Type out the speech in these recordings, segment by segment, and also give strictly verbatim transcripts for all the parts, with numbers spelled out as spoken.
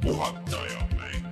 Puhataja mäng.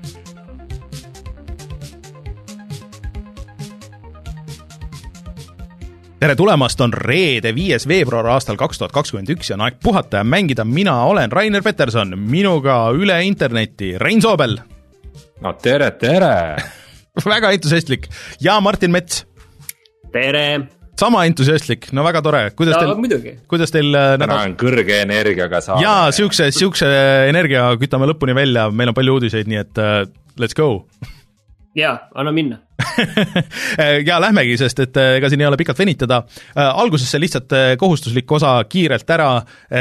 Tere tulemast, on reede viies veebruar aastal kaks tuhat kakskümmend üks ja on aeg puhata ja mängida. Mina olen Rainer Peterson, minuga üle interneti Rein Soobel. No tere, tere! Väga entusiastlik. Ja Martin Mets. Tere! Sama entusiastlik, no väga tore. Kuidas no, teil, muidugi. Kuidas teil täna nädal... on kõrge energiaga saada. Jaa, siukse, siukse energia kütame lõpuni välja, meil on palju uudiseid, nii et uh, let's go. Jaa, anna minna. ja lähmegi, sest et ega siin ei ole pikalt venitada. Algusesse lihtsalt kohustuslik osa kiirelt ära,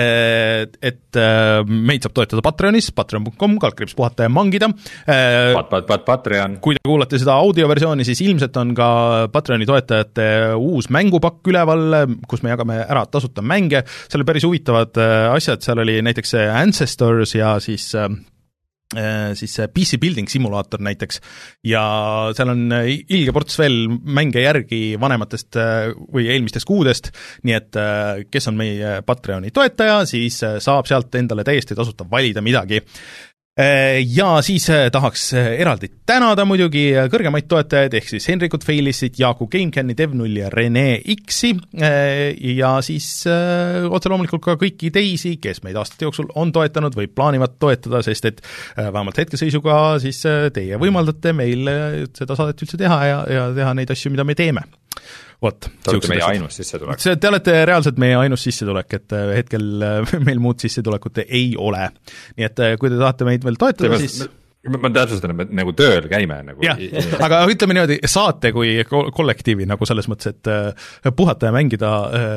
et meid saab toetada Patreonis, patreon punkt com, kaldkriips puhata ja mangida. Pat, pat, pat, Patreon. Kui te kuulate seda audioversiooni, siis ilmselt on ka Patreoni toetajate uus mängupakk üleval, kus me jagame ära tasuta mänge. Seal oli päris huvitavad asjad, seal oli näiteks Ancestors ja siis... siis P C Building simulaator näiteks ja seal on ilge ports veel mänge järgi vanematest või eelmistest kuudest, nii et kes on meie Patreoni toetaja, siis saab sealt endale täiesti tasuta valida midagi. Ja siis tahaks eraldi tänada muidugi kõrgemaid toetajaid, ehk siis Henrikut Feilissit, Jaaku GameCami, Devnull ja Rene X-i ja siis otse loomulikult ka kõiki teisi, kes meid aastate jooksul on toetanud või plaanivad toetada, sest et vähemalt hetkeseisuga siis teie võimaldate meil seda saadet üldse teha ja, ja teha neid asju, mida me teeme. Vot, te olete meie ainus sissetulek. Te olete reaalselt meie ainus sissetulek, et hetkel meil muud sissetulekut ei ole. Nii et kui te tahate meid veel toetada, siis... Ma, ma täpsustan, et me nagu tööl käime. Nagu... Ja, aga ütleme niimoodi, saate kui kollektiivi nagu selles mõttes, et puhata ja mängida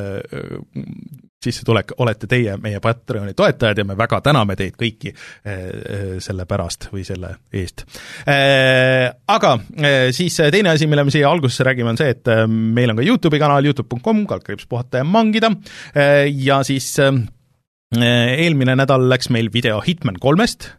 sissetulek olete teie meie Patreoni toetajad ja me väga täname teid kõiki selle pärast või selle eest. Aga siis teine asi, mille me siia algusesse räägime, on see, et meil on ka YouTube'i kanal youtube punkt com, kaldkriips puhata ja mangida ja siis eelmine nädal läks meil video Hitman kolmest,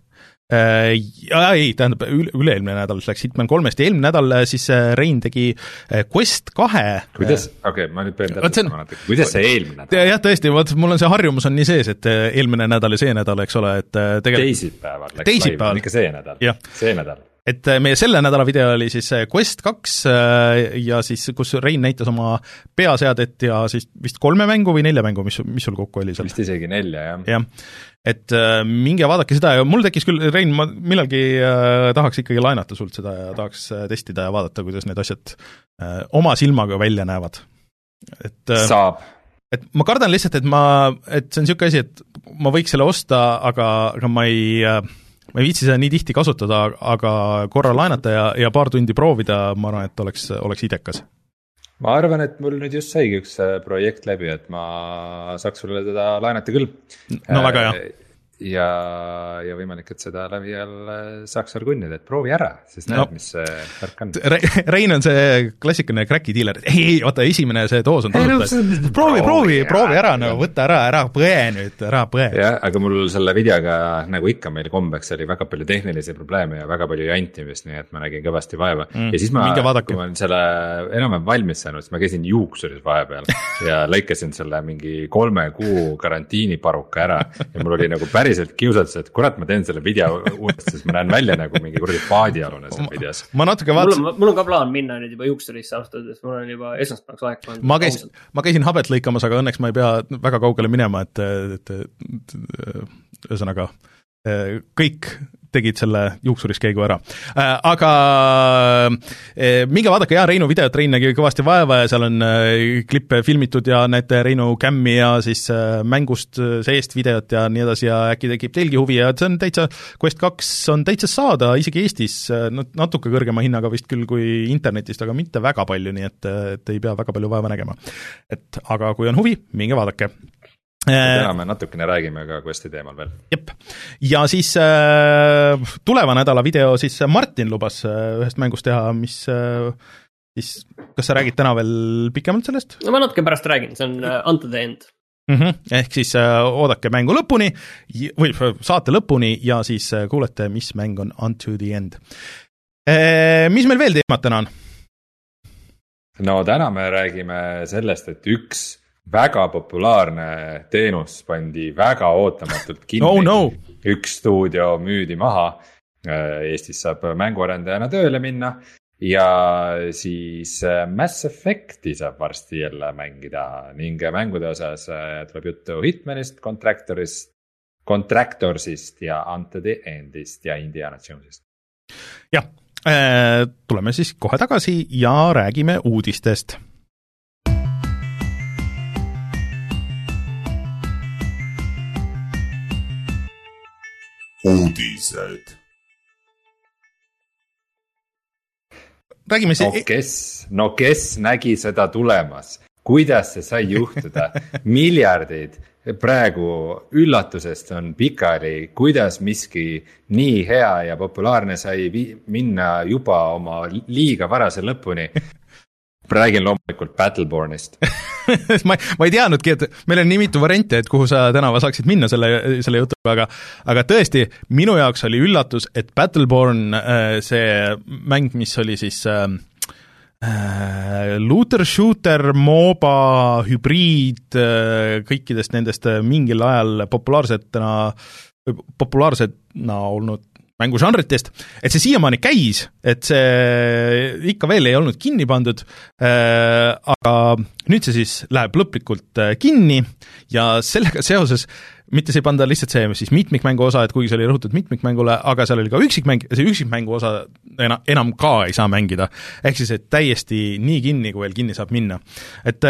ja ei, tähendab, üle-eelmine nädal läks Hitman kolmest ja eelmine nädal siis Rein tegi Quest kahe. Kuidas, okei, okay, ma nüüd pean täpsustama natuke, kuidas see eelmine nädal? Jah, tõesti, mul on see harjumus on nii sees, et eelmine nädal ja see nädal, eks ole, et tegelikult... Teisipäeval läks live, ikka see nädal, ja. see nädal. Et meie selle nädala video oli siis Quest kaks ja siis, kus Rein näitas oma peaseadet ja siis vist kolme mängu või nelja mängu, mis, mis sul kokku oli seal? Vist isegi nelja, jah. Jah, et minge vaadake seda ja mul tekkis küll, Rein, ma millalgi tahaks ikkagi lainata sult seda ja tahaks testida ja vaadata, kuidas need asjad oma silmaga välja näevad. Et, Saab. Et ma kardan lihtsalt, et ma, et see on niisugune asi, et ma võiks selle osta, aga, aga ma ei... ma ei viitsi seda nii tihti kasutada, aga korra lainata ja, ja paar tundi proovida, ma arvan, et oleks, oleks idekas. Ma arvan, et mul nüüd just saigi üks projekt läbi, et ma saaks sulle teda lainata küll. No väga hea. Ja, ja võimalik, et seda läbi jälle saaks veel kunnida, et proovi ära, siis näed, no. Mis see värk on. Rein on see klassikaline crack'i dealer, et ei, ei, oota, esimene see doos on tasuta, et proovi, proovi, proovi ära, no võtta ära, ära põe nüüd, ära põe. Jah, aga mul selle videoga, nagu ikka meil kombeks, oli väga palju tehnilisi probleeme ja väga palju jantimist, nii et ma nägin kõvasti vaeva. Mm, ja siis ma, kui ma selle enam valmis saanud, siis ma käisin juuksuris vahepeal ja lõikasin selle mingi kolme kuu karantiiniparuka ära ja mul oli nagu päris päriselt kiusatus, et kurat, ma teen selle video uuesti, sest ma näen välja nagu mingi kuradi paadialune seal videos. Ma natuke vaats... mul, on, mul on ka plaan minna nüüd juba juuksurisse aastades, mul on juba esmaspäevaks aeg. Ma käisin, ma käisin habet lõikamas, aga õnneks ma ei pea väga kaugele minema, et, et, et, et ühesõnaga kõik tegid selle juuksuriskäigu ära. Aga minge vaadake, jah, Reinu videot, Rein nägi kõvasti vaeva ja seal on klippe filmitud ja näete Reinu kämmi ja siis mängust seest videot ja nii edasi ja äkki tekib teilgi huvi ja see on täitsa, Quest kaks on täitsa saada isegi Eestis natuke kõrgema hinnaga vist küll kui internetist, aga mitte väga palju, nii et, et ei pea väga palju vaeva nägema. Et, aga kui on huvi, minge vaadake. Täna me natukene räägime ka Questi teemal veel. Jep. Ja siis äh, tuleva nädala video siis Martin lubas äh, ühest mängust teha, mis äh, siis, kas sa räägid täna veel pikemalt sellest? No ma natuke pärast räägin, see on uh, Unto the End. Mm-hmm. Ehk siis äh, oodake mängu lõpuni või saate lõpuni ja siis äh, kuulete, mis mäng on Unto the End. Äh, mis meil veel teemad täna on? No täna me räägime sellest, et üks väga populaarne teenus pandi väga ootamatult kinni oh, no. üks stuudio müüdi maha. Eestis saab mänguarendajana tööle minna ja siis Mass Effecti saab varsti jälle mängida ning mängude osas tuleb juttu Hitmanist, Contractorist, Contractorsist ja Unto the Endist ja Indiana Jonesist. jah, tuleme siis kohe tagasi ja räägime uudistest. Uudised. Räägime see... no kes, no kes nägi seda tulemas, kuidas see sai juhtuda, miljardid praegu üllatusest on pikali, kuidas miski nii hea ja populaarne sai vi- minna juba oma liiga varase lõpuni. Räägin loomulikult Battlebornist. ma, ma ei teadnudki, et meil on nii mitu variante, et kuhu sa tänava saaksid minna selle, selle jutuga, aga, aga tõesti, minu jaoks oli üllatus, et Battleborn, see mäng, mis oli siis äh, looter shooter, MOBA, hübriid, kõikidest nendest mingil ajal populaarsetena, populaarsena olnud mängužanritest, et see siiamaani käis, et see ikka veel ei olnud kinni pandud, aga nüüd see siis läheb lõplikult kinni ja sellega seoses mitte see ei panda lihtsalt see siis mitmikmängu osa, et kuigi see oli rõhutud mitmikmängule, aga seal oli ka üksikmäng ja see üksikmängu osa enam, enam ka ei saa mängida. Ehk siis, et täiesti nii kinni, kui veel kinni saab minna. Et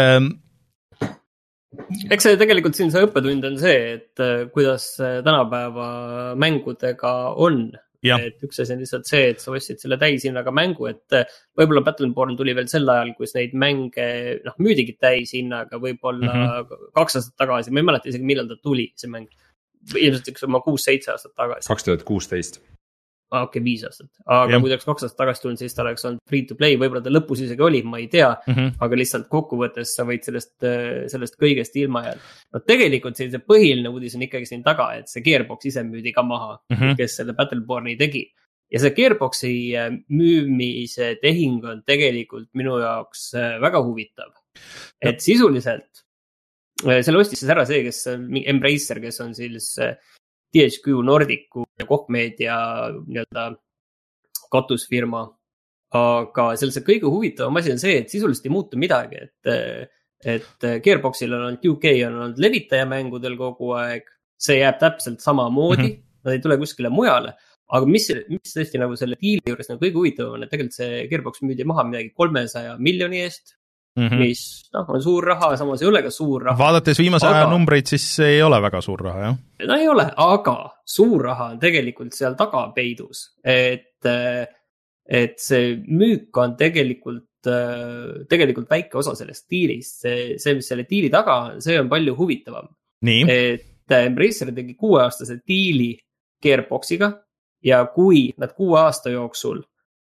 eks see tegelikult siin see õppetund on see, et kuidas tänapäeva mängudega on. Ja. Et üks asi on lihtsalt see, et sa ostsid selle täishinnaga mängu, et võib-olla Battleborn tuli veel sel ajal, kus neid mänge noh, müüdigi täishinnaga, võib-olla mm-hmm. kaks aastat tagasi, ma ei mäleta isegi millal ta tuli, see mäng. Ilmselt üks oma kuus-seitse aastat tagasi. kaks tuhat kuusteist Ah, okei, okay, viis aastat. Aga ja. Kui ta oleks kaks aastat tagasi tulnud, siis ta oleks olnud free to play, võib-olla ta lõpus isegi oli, ma ei tea, mm-hmm. aga lihtsalt kokkuvõttes sa võid sellest, sellest kõigest ilma jääda. No tegelikult see põhiline uudis on ikkagi siin taga, et see Gearbox ise müüdi ka maha, mm-hmm. kes selle Battleborni tegi. Ja see Gearboxi müümise tehing on tegelikult minu jaoks väga huvitav. Et ja. Sisuliselt, selle ostis siis ära see, kes Embracer, kes on siis T H Q Nordicu ja Koch Media nii-öelda katusfirma. Aga seal see kõige huvitavam asi on see, et sisuliselt ei muutu midagi, et, et Gearboxil on olnud U K on olnud levitajamängudel kogu aeg, see jääb täpselt sama moodi, mm-hmm. nad ei tule kuskile mujale, aga mis, mis tõesti nagu selle diili juures nagu kõige huvitavam on, et tegelikult see Gearbox müüdi maha midagi kolmesaja miljoni eest, mm-hmm. mis noh, on suur raha, samas ei ole ka suur raha. Vaadates viimase aga... aja numbreid, siis ei ole väga suur raha, jah? No ei ole, aga suur raha on tegelikult seal taga peidus, et, et see müük on tegelikult, tegelikult väike osa sellest diilist. See, see, mis selle diili taga on, see on palju huvitavam. Nii. Et Embracer tegi kuueaastase diili Gearboxiga ja kui nad kuue aasta jooksul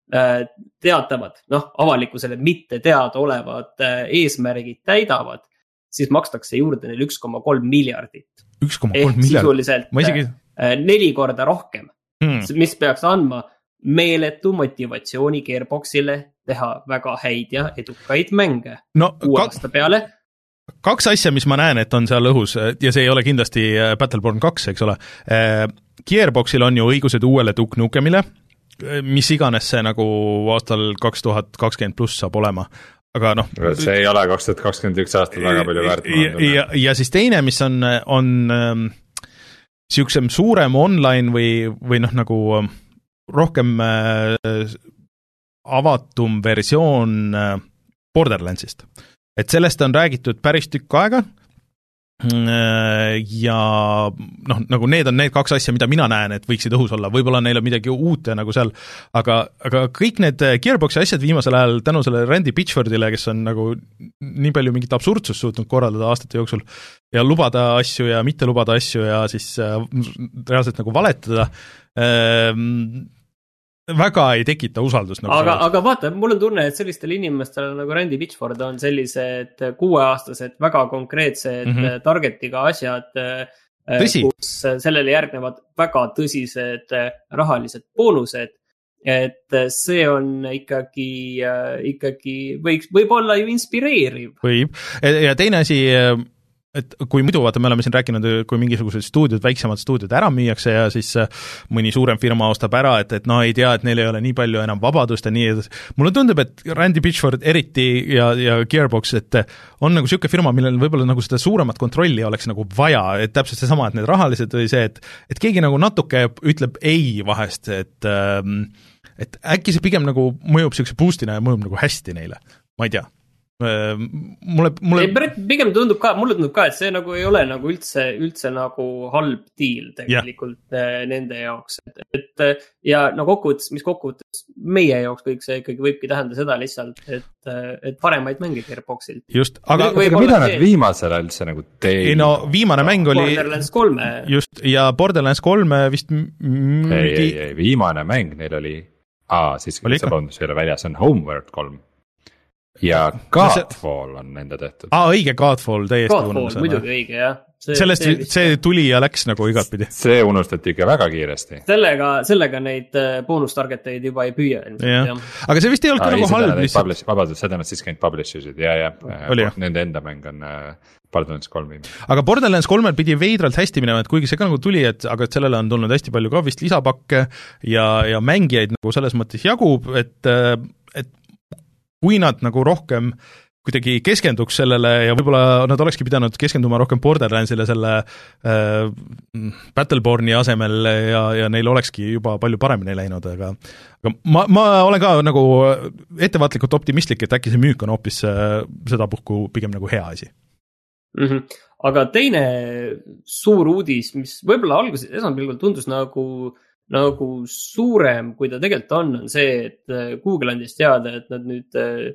teatavad, noh, avalikkusele mitte teada olevad eesmärgid täidavad, siis makstakse juurde neil üks koma kolm miljardit. üks koma kolm miljardit? Ehk sisuliselt isegi... neli korda rohkem, hmm. mis peaks andma meeletu motivatsiooni Gearboxile teha väga häid ja edukaid mänge no, kuue aasta peale. Kaks asja, mis ma näen, et on seal õhus, ja see ei ole kindlasti Battleborn kaks, eks ole. Gearboxil on ju õigused uuele Duke Nukemile, mis iganes see nagu aastal kaks tuhat kakskümmend pluss saab olema. Aga noh, see ei ole kaks tuhat kakskümmend üks aastal väga palju väärt. Ja, ja, ja siis teine, mis on, on ähm, siuksem suurem online või, või noh, nagu rohkem äh, avatum versioon äh, Borderlandsist. Et sellest on räägitud päris tükk aega ja noh, nagu need on need kaks asja, mida mina näen, et võiksid õhus olla, võib-olla neil on midagi uut ja nagu seal, aga, aga kõik need Gearboxi asjad viimasel ajal tänu selle Randy Pitchfordile, kes on nagu nii palju mingit absurdsust suutnud korraldada aastate jooksul ja lubada asju ja mitte lubada asju ja siis äh, reaalselt nagu valetada ähm, väga ei tekita usaldust. Nagu aga, aga vaata, mul on tunne, et sellistel inimestel nagu Randy Pitchford on sellised kuueaastased, väga konkreetsed mm-hmm. targetiga asjad, Tõsi. kus sellele järgnevad väga tõsised rahalised boonused et see on ikkagi, ikkagi võiks, võib olla ju inspireeriv. Võib, ja teine asi, et kui muidu vaata, me oleme siin rääkinud, kui mingisugused stuudiod, väiksemad stuudiod ära müüakse ja siis mõni suurem firma ostab ära, et, et no ei tea, et neil ei ole nii palju enam vabadust ja nii edasi. Mulle tundub, et Randy Pitchford eriti ja, ja Gearbox, et on nagu siuke firma, millel võib-olla nagu seda suuremat kontrolli oleks nagu vaja, et täpselt seesama, et need rahalised või see, et, et keegi nagu natuke ütleb ei vahest, et, et äkki see pigem nagu mõjub siukse boostina ja mõjub nagu hästi neile, ma ei tea. Mulle, mulle... Ei, pigem tundub ka, mulle tundub ka, et see nagu ei ole nagu üldse, üldse nagu halb deal tegelikult yeah. nende jaoks, et, et ja no kokkuvõttes, mis kokkuvõttes meie jaoks kõik see ikkagi võibki tähenda seda lihtsalt, et, et paremaid mänge Gearboxilt. Just, aga, aga mida nad viimasel üldse nagu teid? ei no viimane mäng oli Borderlands kolme. Just, ja Borderlands kolme vist müüdi... ei, ei, ei, viimane mäng neil oli, aa, siis see pondus ei ole väljas, on Homeworld kolm. Ja Godfall on nende tehtud. Aa, õige, Godfall, täiesti Godfall, unustada. Muidugi õige, jah. See, Sellest see, see tuli ja läks nagu igat pidi. See unustati ikka väga kiiresti. Sellega, sellega neid bonus-targeteid juba ei püüa. Ja. Aga see vist ei olnud ka nagu halb lihtsalt. Vabadus, seda nad siis käinud publisher'id ja, ja Oli, nende enda mäng on Borderlands kolm. Aga Borderlands kolmel pidi veidralt hästi minema, et kuigi see ka nagu tuli, et aga et sellele on tulnud hästi palju ka vist lisapakke ja, ja mängijaid nagu selles mõttes jagub, et, et kui nad nagu rohkem kuidagi keskenduks sellele ja võib-olla nad olekski pidanud keskenduma rohkem Borderlandsile selle äh, Battleborne'i asemel ja, ja neil olekski juba palju paremini läinud, aga, aga ma, ma olen ka nagu ettevaatlikult optimistlik, et äkki see müük on hoopis äh, sedapuhku pigem nagu hea asi. Mm-hmm. Aga teine suur uudis, mis võib-olla alguses esmapilgul tundus nagu nagu suurem, kui ta tegelikult on, on see, et Google andis teada, et nad nüüd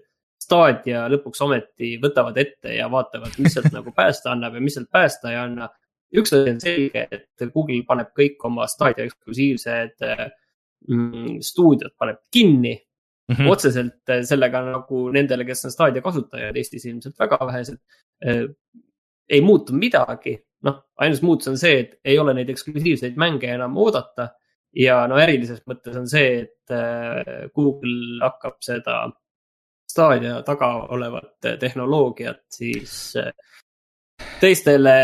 Stadia lõpuks ometi võtavad ette ja vaatavad, mis sealt nagu päästa annab ja mis sealt päästa ei anna. Üks on selge, et Google paneb kõik oma Stadia eksklusiivsed mm, stuudiod paneb kinni. Mm-hmm. Otseselt sellega nagu nendele, kes on Stadia kasutajad, Eestis ilmselt väga vähesed, ei muutu midagi. Noh, ainus muutus on see, et ei ole neid eksklusiivseid mänge enam oodata. Ja no erilises mõttes on see, et Google hakkab seda Stadia taga olevat tehnoloogiat siis teistele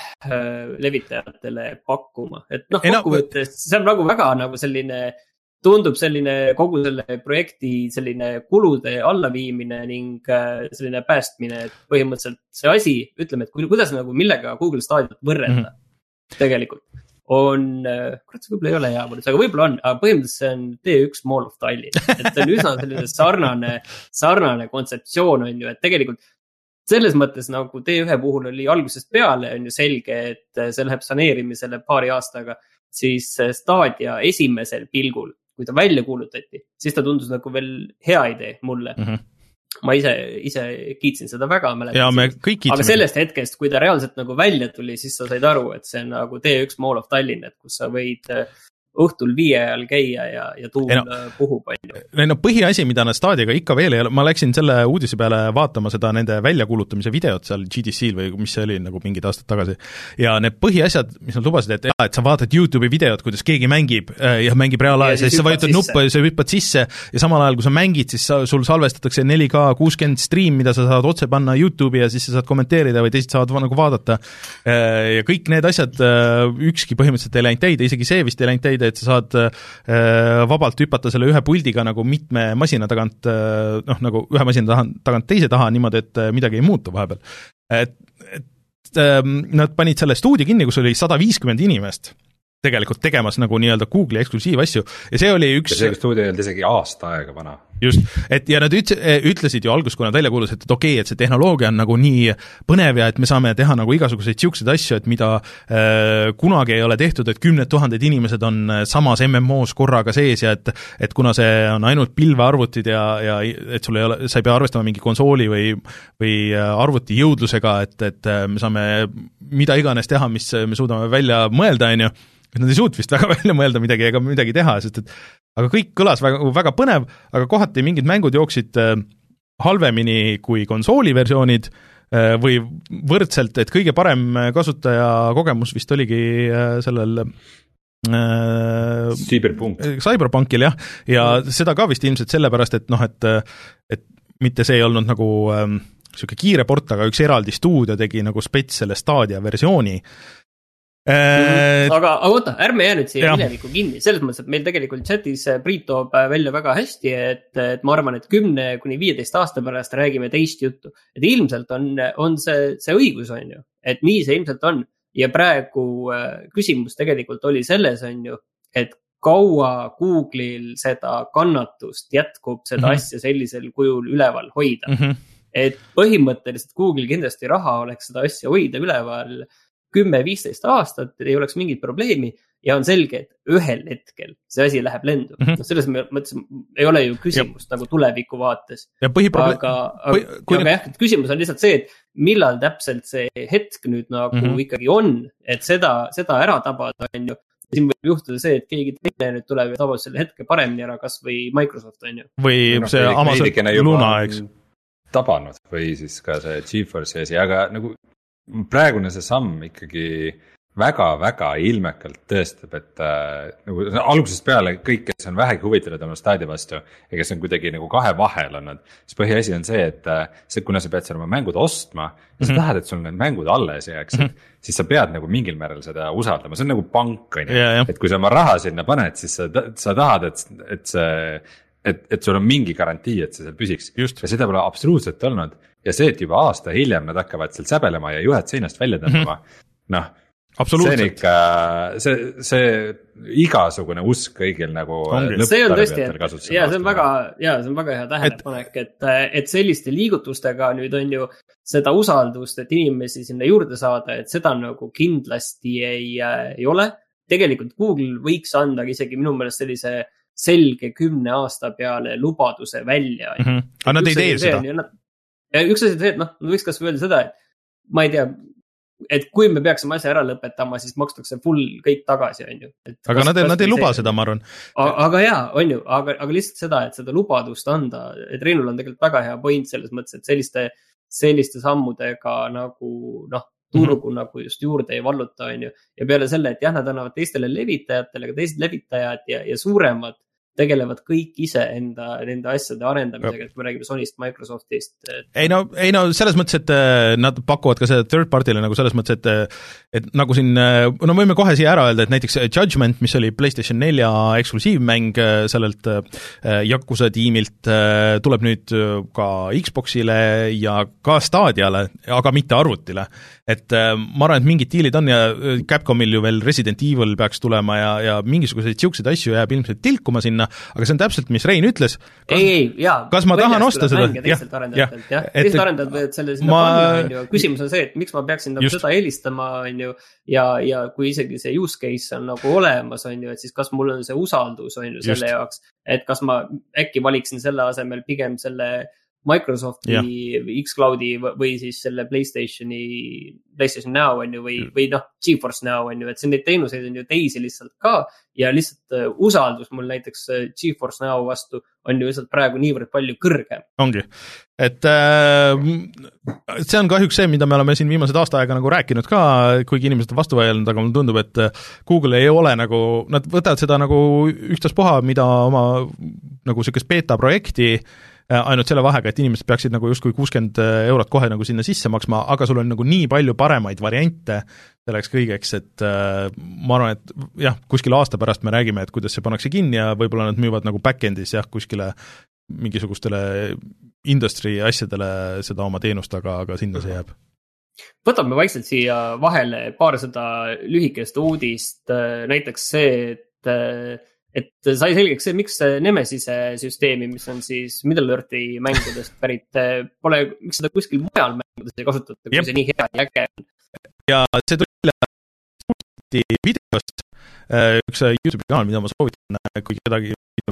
levitajatele pakkuma. Et noh, kokkuvõttes see on nagu väga nagu selline, tundub selline kogu selle projekti selline kulude allaviimine ning selline päästmine, et põhimõtteliselt see asi, ütleme, et kuidas nagu millega Google Stadiat võrrelda mm-hmm. tegelikult. on, kurat, see võib-olla ei ole hea mõttes, aga võib-olla on, aga põhimõtteliselt see on T üks Mall of Tallinn, et see on üsna selline sarnane, sarnane kontseptsioon on ju, et tegelikult selles mõttes nagu T ühe puhul oli algusest peale on ju selge, et see läheb saneerimisele paari aastaga, siis Stadia esimesel pilgul, kui ta välja kuulutati, siis ta tundus nagu veel hea idee mulle. Mm-hmm. Ma ise, ise kiitsin seda väga, ja, me kõik kiitsime. Aga sellest hetkest, kui ta reaalselt nagu välja tuli, siis sa said aru, et see on nagu T üks Mall of Tallinn, et kus sa võid õhtul viie ajal käia ja, ja tuul no, puhub palju. No põhiasi, mida nad Stadiaga ikka veel ei ole, ma läksin selle uudise peale vaatama seda nende väljakuulutamise videot seal G D C-l või mis see oli nagu mingid aastad tagasi. Ja need põhiasjad, mis nad lubasid, et, ja, et sa vaatad YouTube'i videot, kuidas keegi mängib ja mängib reaalajas ja siis sa vajutad nuppa ja sa hüppad sisse ja samal ajal, kui sa mängid, siis sa, sul salvestatakse neli K kuuskümmend stream, mida sa saad otse panna YouTube'i ja siis sa saad kommenteerida või teised saavad nagu vaadata. Ja kõik need asjad, ükski põhimõtteliselt ei läinud teide, isegi see vist ei läinud teide, et sa saad äh, vabalt hüpata selle ühe puldiga nagu mitme masina tagant, äh, noh nagu ühe masina taha, tagant teise taha niimoodi, et äh, midagi ei muutu vahepeal. Et, et äh, nad panid selle stuudio kinni, kus oli sada viiskümmend inimest tegelikult tegemas nagu nii-öelda Google'i eksklusiivasju ja see oli üks... Ja see stuudio ei olnud isegi aasta aega vana. Just, et ja nad ütlesid ju alguses, kui nad välja kuulusid, et okei, et see tehnoloogia on nagu nii põnev ja et me saame teha nagu igasuguseid siukseid asju, et mida äh, kunagi ei ole tehtud, et kümned tuhanded inimesed on samas M M O-s korraga sees ja et, et kuna see on ainult pilvearvutid ja, ja et sul ei ole, sa ei pea arvestama mingi konsooli või, või arvuti jõudlusega, et, et me saame mida iganes teha, mis me suudame välja mõelda, on ju, et nad ei suut vist väga välja mõelda midagi ega midagi teha, sest et aga kõik kõlas väga, väga põnev, aga kohati mingid mängud jooksid halvemini kui konsooliversioonid või võrdselt, et kõige parem kasutaja kogemus vist oligi sellel äh, Cyberpunk. Cyberpunkil jah, ja mm. seda ka vist ilmselt sellepärast, et noh, et et mitte see ei olnud nagu ähm, niisugune kiire port, aga üks eraldi stuudio tegi nagu spets selle Stadia versiooni. Mm, aga, aga oota, ärme jää nüüd siia minevikku kinni, selles mõttes, et meil tegelikult chatis Priit toob välja väga hästi, et, et ma arvan, et kümne kuni viieteist aasta pärast räägime teist juttu. Et ilmselt on, on see, see õigus, on ju, et nii see ilmselt on. Ja praegu küsimus tegelikult oli selles, on ju, et kaua Google'il seda kannatust jätkub seda mm-hmm. asja sellisel kujul üleval hoida. Mm-hmm. Et põhimõtteliselt Google kindlasti raha oleks seda asja hoida üleval kümme viisteist aastat, ei oleks mingit probleemi ja on selge, et ühel hetkel see asi läheb lendu. Mm-hmm. No selles mõttes ei ole ju küsimust ja. Nagu tuleviku vaates. Ja põhiproble- aga, aga, põhi... aga jah, küsimus on lihtsalt see, et millal täpselt see hetk nüüd nagu mm-hmm. ikkagi on, et seda, seda ära tabada on ju. Siin võib juhtuda see, et keegi teine nüüd tuleb ja tabab selle hetke paremini ära, kas või Microsoft on ju. Või no, see Amazon Luna, eks. Tabanud või siis ka see GeForce asi, aga nagu praegune see samm ikkagi väga-väga ilmekalt tõestab, et äh, nagu algusest peale kõik, kes on vähegi huvitatud oma Stadia vastu ja kes on kuidagi nagu kahe vahel olnud, siis põhiasi on see, et äh, see, kuna sa pead seal oma mängud ostma ja mm-hmm. sa tahad, et sul need mängud alles jääks, mm-hmm. siis sa pead nagu mingil määral seda usaldama, see on nagu pank, on ju, et kui sa oma raha sinna paned, siis sa, sa tahad, et, et see et, et sul on mingi garantii, et see seal püsiks. Just. Ja seda pole absoluutselt olnud. Ja see, et juba aasta hiljem nad hakkavad seal säbelema ja juhet seinast välja tõmbama, mm-hmm. noh, see on ikka, see, see igasugune usk kõigil nagu lõpptarbijatel kasutusel. Ja see on väga, ja see on väga hea tähelepanek, et, et selliste liigutustega nüüd on ju seda usaldust, et inimesi sinna juurde saada, et seda nagu kindlasti ei, ei ole. Tegelikult Google võiks anda isegi minu meelest sellise selge kümne aasta peale lubaduse välja. Mm-hmm. Aga nad ei tee seda. Nad, ja üks asi on see, et noh, võiks kas öelda seda, et ma ei tea, et kui me peaksime asja ära lõpetama, siis makstakse full kõik tagasi, on ju. Et aga kas, nad, kas nad ei luba seda, ma arvan. Aga jaa, on ju, aga, aga lihtsalt seda, et seda lubadust anda, et Reinul on tegelikult väga hea point selles mõttes, et selliste, selliste sammudega nagu, noh, turgu mm-hmm. nagu just juurde ei valluta, on ju. Ja peale selle, et jah, nad annavad teistele levitajatele, aga teised levitajad ja, ja suuremad tegelevad kõik ise enda, enda asjade arendamisega, et kui me räägime Sonyst, Microsoftist. Et... Ei no, ei no selles mõttes, et nad pakuvad ka seda third party'le nagu selles mõttes, et, et nagu siin, no võime kohe siia ära öelda, et näiteks Judgment, mis oli PlayStation nelja eksklusiivmäng sellelt Yakuza tiimilt, tuleb nüüd ka Xboxile ja ka Stadiale, aga mitte arvutile. Et ma arvan, et mingid diilid on ja Capcomil ju veel Resident Evil peaks tulema ja, ja mingisuguseid siukseid asju jääb ilmselt tilkuma sinna, aga see on täpselt, mis Rein ütles. Kas, ei, ei, jaa. Kas ma tahan osta seda? Teistelt arendajatelt, jah. Teistelt arendajad võivad selle sinna ma... panna, on ju. Küsimus on see, et miks ma peaksin nagu seda eelistama, on ju, ja, ja kui isegi see use case on nagu olemas, on ju, et siis kas mul on see usaldus, on ju, selle jaoks, et kas ma äkki valiksin selle asemel pigem selle Microsofti ja. Xcloudi või siis selle PlayStationi, PlayStation Now on ju, või, või noh, GeForce Now on ju, et see neid teenuseid on ju teisi lihtsalt ka ja lihtsalt usaldus mul näiteks GeForce Now vastu on ju lihtsalt praegu niivõrd palju kõrgem. Ongi, et äh, see on kahjuks see, mida me oleme siin viimased aasta aega nagu rääkinud ka, kuigi inimesed on vastu vaielnud, aga mulle tundub, et Google ei ole nagu, nad võtavad seda nagu üktaspuha, mida oma nagu sellist beta projekti ainult selle vahega, et inimesed peaksid nagu justkui kuuskümmend eurot kohe nagu sinna sisse maksma, aga sul on nagu nii palju paremaid variante selleks kõigeks, et äh, ma arvan, et jah, kuskil aasta pärast me räägime, et kuidas see pannakse kinni ja võib-olla nad müüvad nagu back-endis jah, kuskile mingisugustele industry asjadele seda oma teenust, aga, aga sinna see jääb. Võtame vaikselt siia vahele paar seda lühikest uudist, näiteks see, et et sai selgeks see, miks Nemesise süsteemi, mis on siis Middle-earthi mängudest pärit, pole, miks seda kuskil mujal mängudes ei kasutata, kui Jep. see nii hea ja äge on. Ja see tuli videost, üks YouTube'i kanal, mida ma soovitan, kui kedagi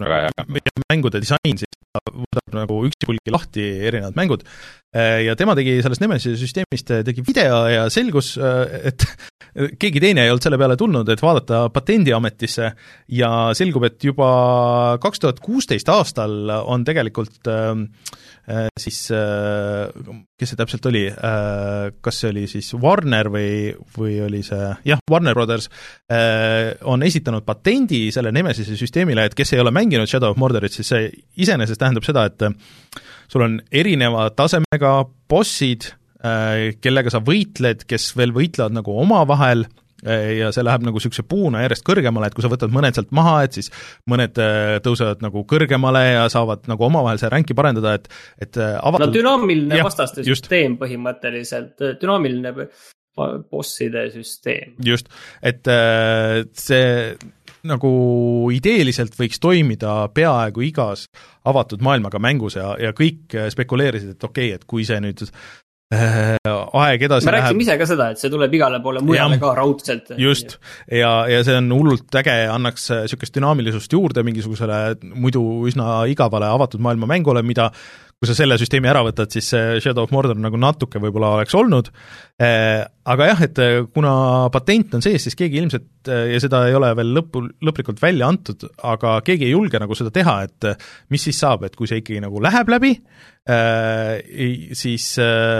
mängude disain, siis võtab nagu üksipulgi lahti erinevad mängud ja tema tegi sellest Nemesise süsteemist, tegi video ja selgus, et keegi teine ei olnud selle peale tulnud, et vaadata Patendiametisse ja selgub, et juba kaks tuhat kuusteist aastal on tegelikult äh, siis äh, kes see täpselt oli äh,, kas see oli siis Warner või, või oli see, jah, Warner Brothers äh, on esitanud patendi selle Nemesise süsteemile, et kes ei ole mänginud Shadow of Mordorit, siis see iseenesest tähendab seda, et sul on erineva tasemega bossid, äh, kellega sa võitled, kes veel võitlevad nagu omavahel, ja see läheb nagu niisuguse puuna järjest kõrgemale, et kui sa võtad mõned sealt maha, et siis mõned tõusevad nagu kõrgemale ja saavad nagu omavahel see ränki parendada, et, et avatud... no dünaamiline ja, vastaste just. Süsteem põhimõtteliselt, dünaamiline bosside süsteem. Just, et see nagu ideeliselt võiks toimida peaaegu igas avatud maailmaga mängus ja, ja kõik spekuleerisid, et okei okay,, et kui see nüüd aeg edasi me rääksime ise ka seda, et see tuleb igale poole mujale ja, ka raudselt. Just, ja, ja see on hullult äge, annaks niisugust dünaamilisust juurde mingisugusele muidu üsna igavale avatud maailma mängule, mida kui sa selle süsteemi ära võtad, siis Shadow of Mordor nagu natuke võib-olla oleks olnud, aga jah, et kuna patent on sees, siis keegi ilmselt, ja seda ei ole veel lõppu, lõplikult välja antud, aga keegi ei julge nagu seda teha, et mis siis saab, et kui see ikkagi nagu läheb läbi, siis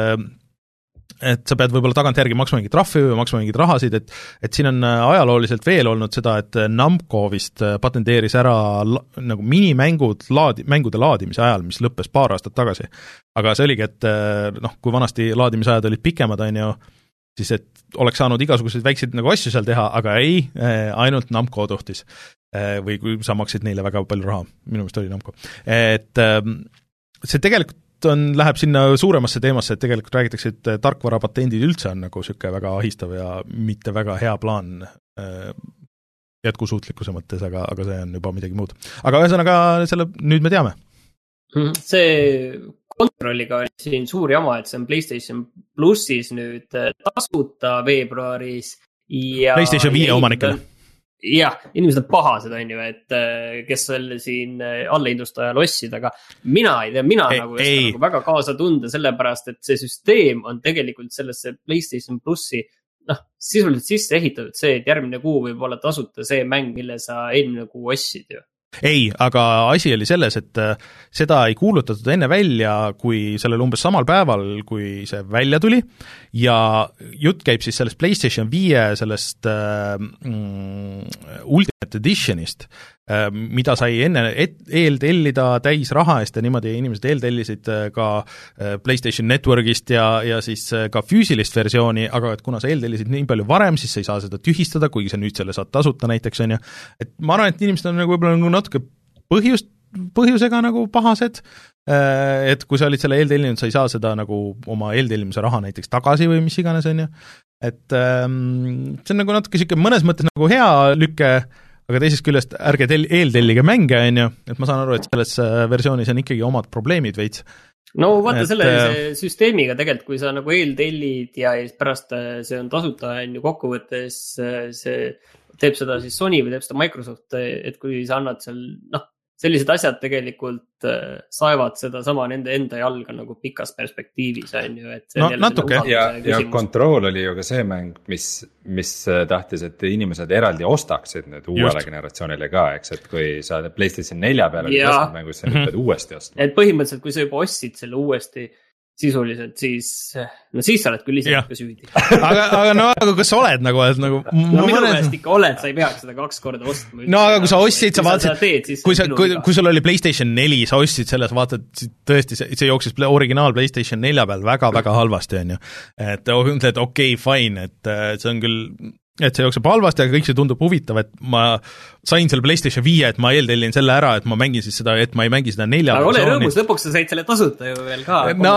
et sa pead võib-olla tagantjärgi maksma mingit trahvi või maksma mingit rahasid, et, et siin on ajalooliselt veel olnud seda, et Namco vist patenteeris ära la, nagu minimängud laadi, mängude laadimise ajal, mis lõppes paar aastat tagasi. Aga see oligi, et noh, kui vanasti laadimisajad olid pikemad, on ju, siis et oleks saanud igasuguseid väikseid nagu asju seal teha, aga ei, ainult Namco tohtis. Või kui sa maksid neile väga palju raha, minu meelest oli Namco. Et see tegelikult on, läheb sinna suuremasse teemasse, et tegelikult räägitakse, et tarkvarapatendid üldse on nagu niisugune väga ahistav ja mitte väga hea plaan jätkusuutlikkuse mõttes, aga, aga see on juba midagi muud. Aga ühesõnaga, selle nüüd me teame. See kontrolliga oli siin suur jama, et see on PlayStation Plussis nüüd tasuta veebruaris ja PlayStation viie omanikele. Jah, inimesed on pahased, on ju, et kes selle siin alleindustaja lossid, aga mina ei tea, mina ei, nagu, ei. nagu väga kaasa tunda, sellepärast, et see süsteem on tegelikult sellesse PlayStation Plussi noh, sisuliselt sisse ehitatud see, et järgmine kuu võib olla tasuta see mäng, mille sa eelmine kuu ostsid ju. Ei, aga asi oli selles, et seda ei kuulutatud enne välja, kui sellel umbes samal päeval, kui see välja tuli ja jutt käib siis sellest PlayStation viie sellest mm, Ultimate Editionist, mida sai enne et, eeltellida täis raha eest ja niimoodi inimesed eeltellisid ka PlayStation Networkist ja, ja siis ka füüsilist versiooni, aga et kuna sa eeltellisid nii palju varem, siis sa ei saa seda tühistada, kuigi sa nüüd selle saad tasuta näiteks, on ju. Et ma arvan, et inimesed on nagu võib-olla nagu natuke põhjust, põhjusega nagu pahased, et kui sa olid selle eeltellinud, sa ei saa seda nagu oma eeltellimise raha näiteks tagasi või mis iganes, on ju. Et see on nagu natuke siuke mõnes mõttes nagu hea lükke, aga teisest küljest ärge tel- eeltellige mänge, on ju, et ma saan aru, et selles versioonis on ikkagi omad probleemid veits. No vaata et, selle see süsteemiga tegelikult, kui sa nagu eeltellid ja pärast see on tasuta, on ju kokkuvõttes see teeb seda siis Sony või teeb seda Microsoft, et kui sa annad seal, noh, sellised asjad tegelikult saevad seda sama nende enda jalga nagu pikas perspektiivis, on ju, et no natuke. Ja, ja Control oli ju ka see mäng, mis, mis tahtis, et inimesed eraldi ostaksid need uuele Just. Generatsioonile ka, eks, et kui sa PlayStation nelja peale olid ostnud mängu, siis sa nüüd pead uuesti ostma. Et põhimõtteliselt, kui sa juba ostsid selle uuesti sisuliselt, siis, no siis sa oled küll ise ikka süüdi. aga, aga no, aga kas sa oled nagu, et nagu no minu meelest ikka oled, sa ei peaks seda kaks korda ostma. No aga kui sa ostsid, sa vaatasid, kui, sa, kui, kui sul oli PlayStation neli, sa ostsid selles, vaatad, tõesti, see, see jooksis originaal PlayStation nelja peal väga-väga halvasti, on ju. Et ütled, okei, okay, fine, et see on küll, et see jookseb halvasti, aga kõik see tundub huvitav, et ma sain selle PlayStation viie, et ma eeltellin selle ära, et ma mängin siis seda, et ma ei mängi seda nelja. Aga ole rõõmus, lõpuks sa said selle tasuta ju veel ka. No,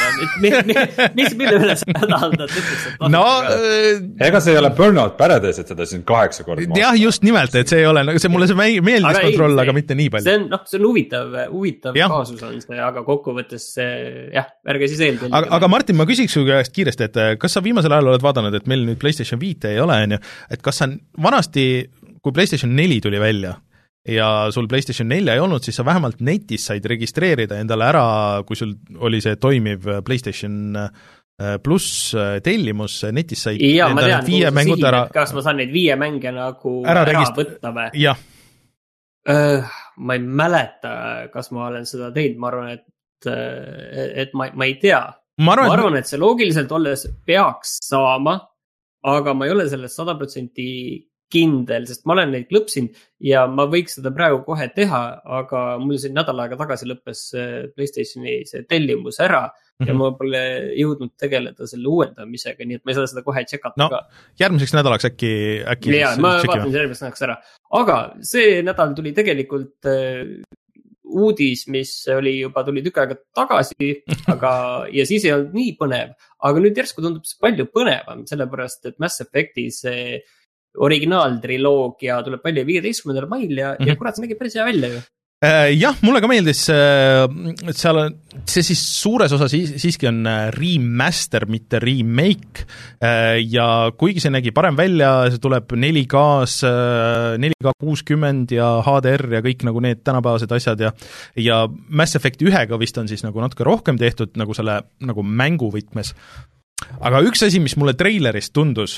mis mille üle sa hädaldad? No, ega see ei ole Burnout Paradise, et seda siin kaheksa korda. Jah, just nimelt, et see ei ole, see mulle see meeldis aga kontroll, ei, aga mitte nii palju. See on, noh, see on huvitav, huvitav kaasus on see, aga kokkuvõttes jah, ärge siis eeltelli. Aga, aga Martin, ma küsiks su käest kiiresti, et kas sa viimasel ajal oled vaadanud, et meil nüüd PlayStation viie ei ole, on ju, et kas sa vanasti, kui PlayStation neli tuli välja ja sul PlayStation nelja ei olnud, siis sa vähemalt netis said registreerida endale ära, kui sul oli see toimiv PlayStation pluss tellimus, netis said ja, tean, viie mängud ära. Kas ma saan neid viie mänge nagu ära, ära regist... võtta või? Jah. Uh, ma ei mäleta, kas ma olen seda teinud, ma arvan, et, et ma, ma ei tea. Ma arvan, ma arvan, et see loogiliselt olles peaks saama, aga ma ei ole sellest sada protsenti kindel, sest ma olen neid klõpsinud ja ma võiks seda praegu kohe teha, aga mul siin nädal aega tagasi lõppes PlayStationi see tellimus ära mm-hmm. ja ma pole jõudnud tegeleda selle uuendamisega, nii et ma ei saa seda kohe tšekata no, ka. Järgmiseks nädalaks äkki, äkki ja, ma vaatan järgmiseks nädalaks ära. Aga see nädal tuli tegelikult uh, uudis, mis oli juba tuli tükk aega tagasi, aga ja siis ei olnud nii põnev, aga nüüd järsku tundub see palju põnevam, sellepärast et Mass Effecti see originaaltriloogia tuleb välja viieteistkümnendal mail ja, mm-hmm. ja kurat, see nägi päris hea välja ju. Jah, mulle ka meeldis, et seal on, see siis suures osas siiski on remaster, mitte remake ja kuigi see nägi parem välja, see tuleb neli K-s, neli K kuuskümmend ja H D R ja kõik nagu need tänapäevased asjad ja ja Mass Effect ühega vist on siis nagu natuke rohkem tehtud nagu selle nagu mänguvõtmes. Aga üks asi, mis mulle treilerist tundus,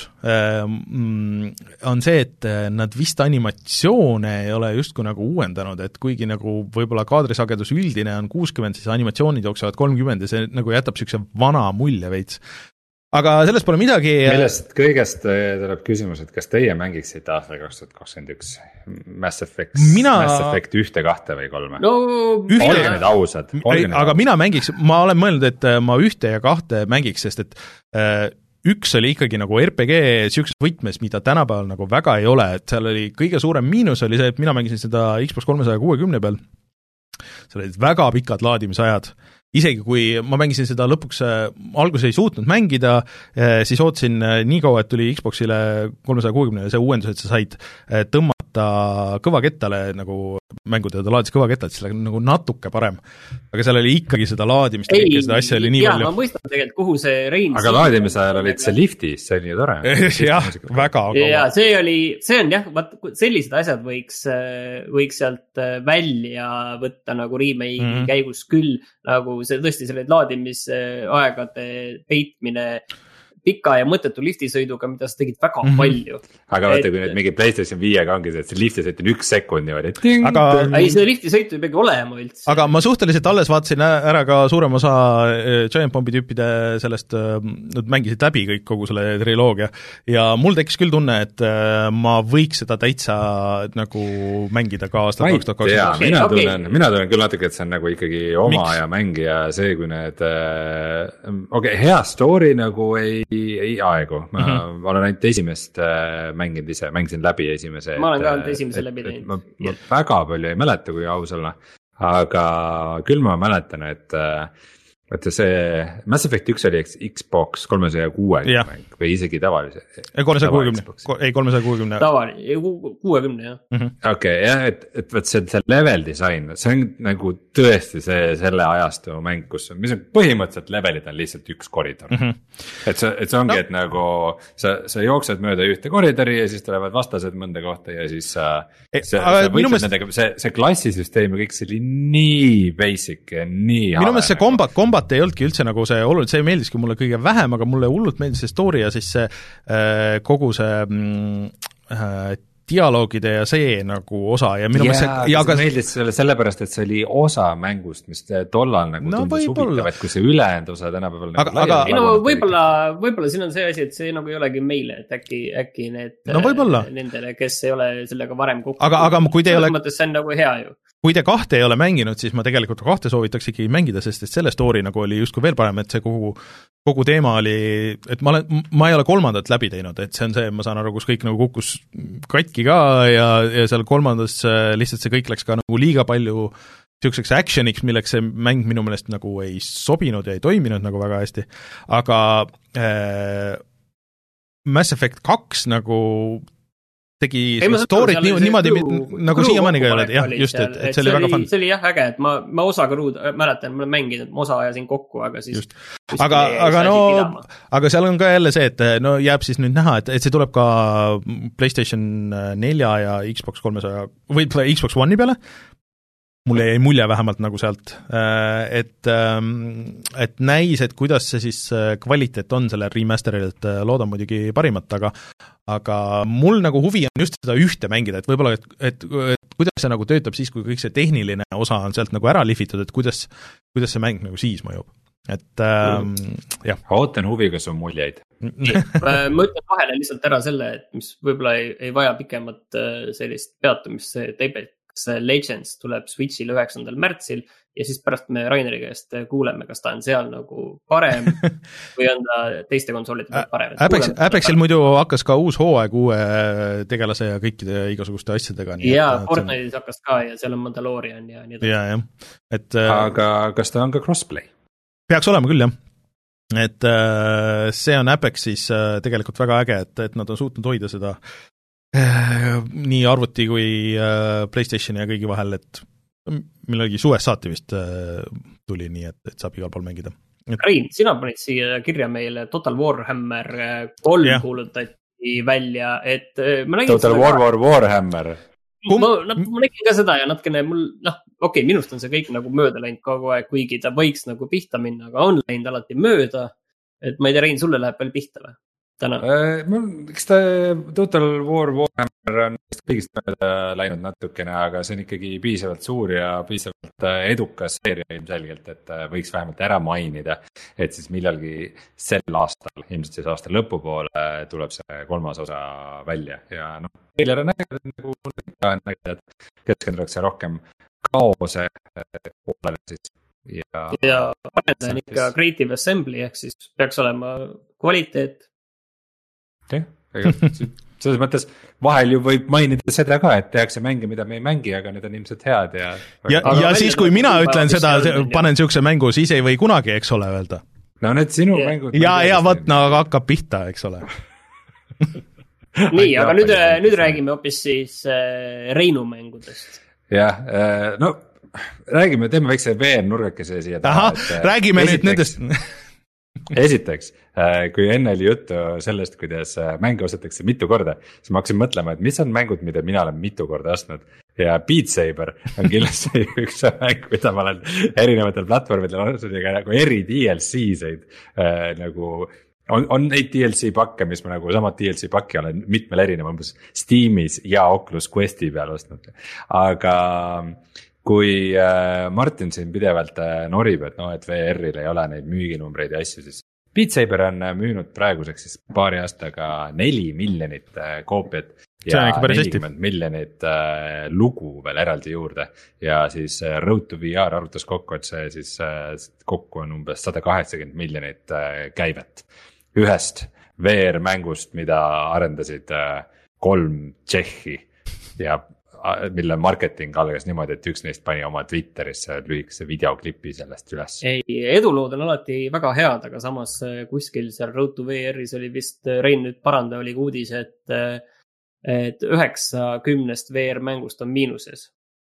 on see, et nad vist animatsioone ei ole justkui nagu uuendanud, et kuigi nagu võib-olla kaadrisagedus üldine on kuuskümmend, siis animatsioonid jooksevad kolmkümmend ja see nagu jätab niisuguse vana mulje veits. Aga sellest pole midagi. Millest kõigest tuleb küsimus, et kas teie mängiksite aastal kaks tuhat kakskümmend üks Mass Effect, mina... Mass Effect ühte, kahte või kolme? No, ühte... Olge need ausad. Olge need aga ausad. Mina mängiks, ma olen mõelnud, et ma ühte ja kahte mängiks, sest et äh, üks oli ikkagi nagu R P G siukses võtmes, mida tänapäeval nagu väga ei ole, et seal oli kõige suurem miinus oli see, et mina mängisin seda Xbox kolmesaja kuuekümne peal. Seal olid väga pikad laadimisajad. Isegi kui ma mängisin seda lõpuks, alguses ei suutnud mängida, siis ootasin nii kaua, et tuli Xboxile kolmesaja kuuekümne see uuendus, et sa said tõmmata kõvakettale nagu mängud ja ta laadis kõvakettalt, siis nagu natuke parem. Aga seal oli ikkagi seda laadimist ja seda asja oli nii jah, palju. Ma mõistan tegelikult, kuhu see Rein... Aga laadimise ajal olid see liftis, see oli ju tore. jah, väga kaua. Ja see oli, see on jah, vaat sellised asjad võiks, võiks sealt välja võtta nagu remake mm-hmm. käigus küll, nagu see tõesti selle laadimisaegade peitmine pika ja mõttetu liftisõiduga, mida sa tegid väga mm-hmm. palju. Aga vaata, kui nüüd mingi PlayStation viiega ongi see, et see liftisõit on üks sekund niimoodi. Aga ei, see liftisõitu ei peagi olema üldse. Aga ma suhteliselt alles vaatasin ära ka suurem osa Giant Bombi tüüpide sellest, nad mängisid läbi kõik kogu selle triloogia ja mul tekkis küll tunne, et ma võiks seda täitsa nagu mängida ka aastal kaks tuhat kakskümmend. Mina okay. tunnen, mina tunnen küll natuke, et see on nagu ikkagi oma Miks? Ja mängi ja see, kui need okei, okay, hea story nagu ei ei, ei aegu, ma mm-hmm. olen ainult esimest äh, mänginud ise, mängisin läbi esimese. Ma olen ka ainult esimese läbi teinud. Ma, ma väga palju ei mäleta, kui aus olla, aga küll ma mäletan, et et see Mass Effect üks oli Xbox kolmesaja kuuekümne mäng või isegi tavalise. Ei, kolmesaja kuuekümne, ei kolmesaja kuuekümne. Tavaline, kuuekümne jah. Mm-hmm. Okei, okay, jah, et, et võt see, see level disain, see on nagu tõesti see, selle ajastu mäng, kus on, mis on põhimõtteliselt levelid on lihtsalt üks koridor. Mm-hmm. Et see, et see ongi, no. et nagu sa, sa jooksed mööda ühte koridori ja siis tulevad vastased mõnda kohta ja siis sa, see, sa võitled mõist... nendega, see, see klassisüsteem ja kõik see oli nii basic ja nii minu mõttes see kombat, kombat ei olnudki üldse nagu see oluline, see meeldiski mulle kõige vähem, aga mulle hullult meeldis see story ja siis see äh, kogu see äh, dialoogide ja see nagu osa ja minu mõttes yeah, see, ja aga meeldis selle sellepärast, et see oli osa mängust, mis tollal nagu no, tundus huvitav, et kui see ülejäänud osa tänapäeval aga, nagu aga, ei no võib-olla, võib-olla siin on see asi, et see nagu ei olegi meile, et äkki, äkki need no, nendele, kes ei ole sellega varem kokku aga, aga kui te ei ole mõttes see on nagu hea ju kui te kahte ei ole mänginud, siis ma tegelikult kahte soovitaks ikkagi mängida, sest et selle story nagu oli justkui veel parem, et see kogu, kogu teema oli, et ma olen, ma ei ole kolmandat läbi teinud, et see on see, ma saan aru, kus kõik nagu kukkus katki ka ja, ja seal kolmandas lihtsalt see kõik läks ka nagu liiga palju selliseks actioniks, milleks see mäng minu meelest nagu ei sobinud ja ei toiminud nagu väga hästi, aga äh, Mass Effect kaks nagu tegi ei, story't nii, niimoodi crew, nagu siiamaaniga ei ole, jah, just, et, et see oli väga fun. See oli jah äge, et ma, ma osa kruud, mäletan, ma olen mänginud, ma osa ajasin kokku, aga siis just. aga, aga no, aga seal on ka jälle see, et no jääb siis nüüd näha, et, et see tuleb ka PlayStation nelja ja Xbox kolmesaja või Xbox One'i peale mulle jäi mulje vähemalt nagu sealt, et, et näis, et kuidas see siis kvaliteet on selle remaster'ilt, loodan muidugi parimat, aga aga mul nagu huvi on just seda ühte mängida, et võib-olla, et, et, et kuidas see nagu töötab siis, kui kõik see tehniline osa on sealt nagu ära lihvitud, et kuidas, kuidas see mäng nagu siis mõjub. Et ähm, jah. Ootan huviga su muljeid. Ma ütlen vahele lihtsalt ära selle, et mis võib-olla ei, ei vaja pikemat sellist peatumist, see Apex Legends tuleb Switch'il üheksandal märtsil ja siis pärast me Raineri käest kuuleme, kas ta on seal nagu parem või on ta teiste konsoolide pealt parem. Apex, Apexil muidu hakkas ka uus hooaeg uue tegelase ja kõikide igasuguste asjadega. Jaa, Fortnite'is hakkas ka ja seal on Mandalorian ja nii edasi. Jaa, jah. Et, aga kas ta on ka crossplay? Peaks olema küll, jah. Et see on Apexis tegelikult väga äge, et, et nad on suutnud hoida seda nii arvuti kui PlayStationi ja kõigi vahel, et millalgi suvest saati vist tuli nii, et, et saab igal pool mängida. Et... Rein, sina panid siia kirja meile Total Warhammer kolm yeah. kuulutati välja, et ma nägin Total War War Warhammer. Ma, ma nägin ka seda ja natkene mul, noh, okei, okay, minust on see kõik nagu mööda läinud kogu aeg, kuigi ta võiks nagu pihta minna, aga on läinud alati mööda, et ma ei tea, Rein, sulle läheb veel pihta või? Äh, eks ta Total War Warhammer on kõigist mööda läinud natukene, aga see on ikkagi piisavalt suur ja piisavalt edukas seeria ilmselgelt, et võiks vähemalt ära mainida, et siis millalgi sel aastal, ilmselt siis aasta lõpupoole tuleb see kolmas osa välja ja noh, trailer on näged, nagu näged, et keskendutakse rohkem kaose poolele siis. Ja, ja parenda on ikka Creative Assembly, ehk siis peaks olema kvaliteet. jah, selles mõttes vahel ju võib mainida seda ka, et tehakse mänge, mida me ei mängi, aga need on ilmselt head ja ja, ja siis, kui mina ütlen seda, panen siukse mängu, siis ei või kunagi, eks ole, öelda. No need sinu yeah. mängud ja, ja võt, no hakkab pihta, eks ole. Nii, aga nüüd, nüüd räägime hoopis siis äh, Reinu mängudest. Jah, äh, no räägime, teeme väikse V R-nurgakese siia taha. Aha, et, räägime esiteks, nüüd nendest esiteks, kui enne oli juttu sellest, kuidas mänge ostetakse mitu korda, siis ma hakkasin mõtlema, et mis on mängud, mida mina olen mitu korda ostnud. Ja Beat Saber on kindlasti üks mäng, mida ma olen erinevatel platvormidel ostnud ja nagu eri D L C-seid äh, nagu on, on neid D L C pakke, mis ma nagu samad D L C pakki olen mitmel erineva umbes Steamis ja Oculus Questi peal ostnud. Aga kui äh, Martin siin pidevalt äh, norib, et noh, et V R-il ei ole neid müüginumbreid ja asju, siis Beat Saber on müünud praeguseks siis paari aastaga neli miljonit äh, koopiat ja nelikümmend miljonit äh, lugu veel eraldi juurde. Ja siis äh, Road to V R arvutas kokku, et see siis äh, kokku on umbes sada kaheksakümmend miljonit äh, käivet. Ühest V R-mängust, mida arendasid äh, kolm Tšehhi ja mille marketing algas niimoodi, et üks neist pani oma Twitterisse lühikese videoklipi sellest üles. Ei, edulood on alati väga head, aga samas kuskil seal Road to V R-is oli vist, Rein nüüd paranda, oli uudis, et, et üheksakümnest V R-mängust on miinuses.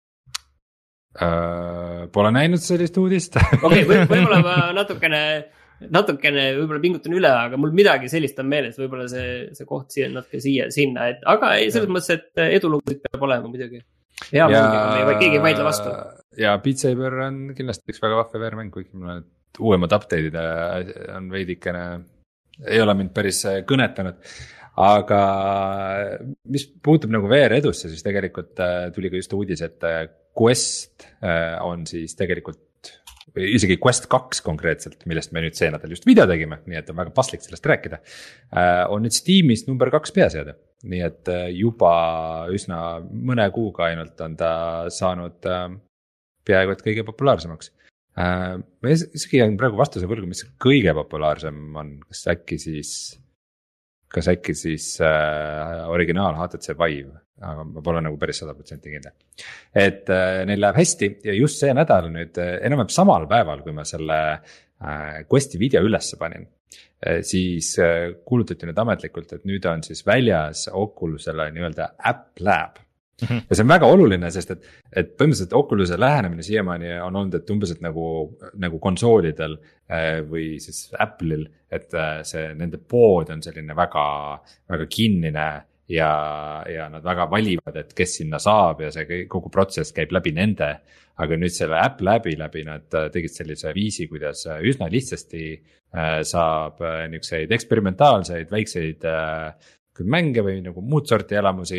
Äh, pole näinud sellist uudist. Okei, okay, võib-olla ma natukene... natukene võib-olla pingutan üle, aga mul midagi sellist on meeles, võib-olla see, see koht siia natuke siia, sinna, et, aga ei, selles mõttes, et edulugusid peab olema muidugi. Hea mängiga, me keegi ei vaidle vastu. Ja Beat Saber on kindlasti üks väga vahve V R-mäng, kuigi mul on uuemad update'id on veidikene, ei ole mind päris kõnetanud. Aga mis puutub nagu V R edusse, siis tegelikult tuli ka just uudis, et Quest on siis tegelikult või isegi Quest kaks konkreetselt, millest me nüüd see nädal just video tegime, nii et on väga paslik sellest rääkida, on nüüd Steamis number kaks peaseade. Nii et juba üsna mõne kuuga ainult on ta saanud peaaegu et kõige populaarsemaks. Ma isegi on praegu vastuse võlgu, mis kõige populaarsem on, kas äkki siis, kas äkki siis originaal H T C Vive, aga ma pole nagu päris sada protsenti kindel. Et äh, neil läheb hästi ja just see nädal nüüd enam-vähem samal päeval, kui ma selle äh, Questi video ülesse panin, äh, siis äh, kuulutati nüüd ametlikult, et nüüd on siis väljas Oculusele nii-öelda App Lab. Mm-hmm. Ja see on väga oluline, sest et, et põhimõtteliselt Oculus'e lähenemine siiamaani on olnud, et umbes et nagu, nagu konsoolidel äh, või siis Apple'il, et äh, see nende pood on selline väga, väga kinnine ja, ja nad väga valivad, et kes sinna saab ja see kogu protsess käib läbi nende. aga nüüd selle Apple läbi läbi nad tegid sellise viisi, kuidas üsna lihtsasti saab niisuguseid eksperimentaalseid väikseid mänge või nagu muud sorti elamusi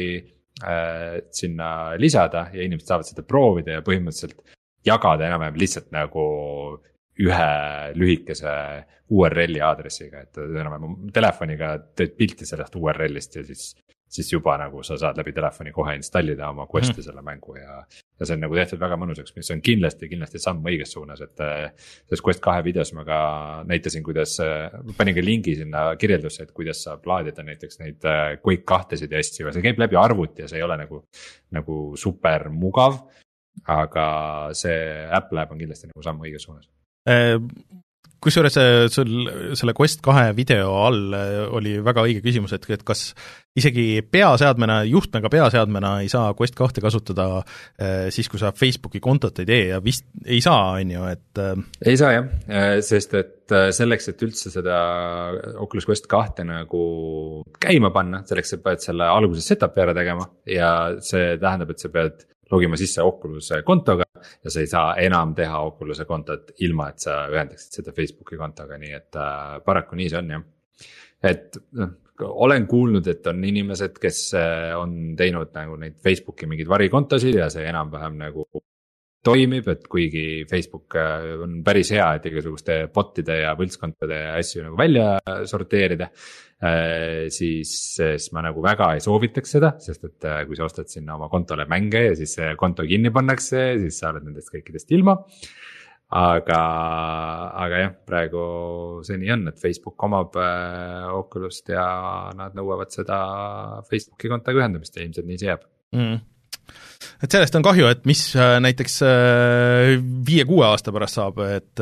sinna lisada ja inimesed saavad seda proovida ja põhimõtteliselt jagada enam-vähem lihtsalt nagu ühe lühikese U R L-i aadressiga, et enam-vähem telefoniga teed pilti sellest U R L-ist ja siis, siis juba nagu sa saad läbi telefoni kohe installida oma Quest'i selle mängu ja, ja see on nagu tehtud väga mõnusaks, mis on kindlasti, kindlasti samm õiges suunas, et selles Quest kahe videos ma ka näitasin, kuidas, panin ka lingi sinna kirjeldusse, et kuidas saab laadida näiteks neid Quake kahtesid ja asju ja see käib läbi arvuti ja see ei ole nagu, nagu super mugav, aga see Apple Lab on kindlasti nagu samm õiges suunas. Kusjuures sul selle Quest kahe video all oli väga õige küsimus, et, et kas isegi peaseadmena, juhtmega peaseadmena ei saa Quest kahte kasutada siis, kui sa Facebooki kontot ei tee ja vist ei saa, on ju, et ei saa jah, sest et selleks, et üldse seda Oculus Quest kahte nagu käima panna, selleks sa pead selle alguses setup'i ära tegema ja see tähendab, et sa pead logima sisse Oculus'e kontoga ja sa ei saa enam teha Oculus'e kontot ilma, et sa ühendaksid seda Facebooki kontoga, nii et äh, paraku nii see on jah. Et noh, olen kuulnud, et on inimesed, kes on teinud nagu neid Facebooki mingeid varikontosid ja see enam-vähem nagu toimib, et kuigi Facebook on päris hea, et igasuguste botide ja võltskontode asju nagu välja sorteerida, siis, siis ma nagu väga ei soovitaks seda, sest et kui sa ostad sinna oma kontole mänge ja siis see konto kinni pannakse, siis sa oled nendest kõikidest ilma. Aga, aga jah, praegu see nii on, et Facebook omab Oculust ja nad nõuavad seda Facebooki kontoga ühendamist ja ilmselt nii see jääb. Mm. Et sellest on kahju, et mis näiteks viie-kuue aasta pärast saab, et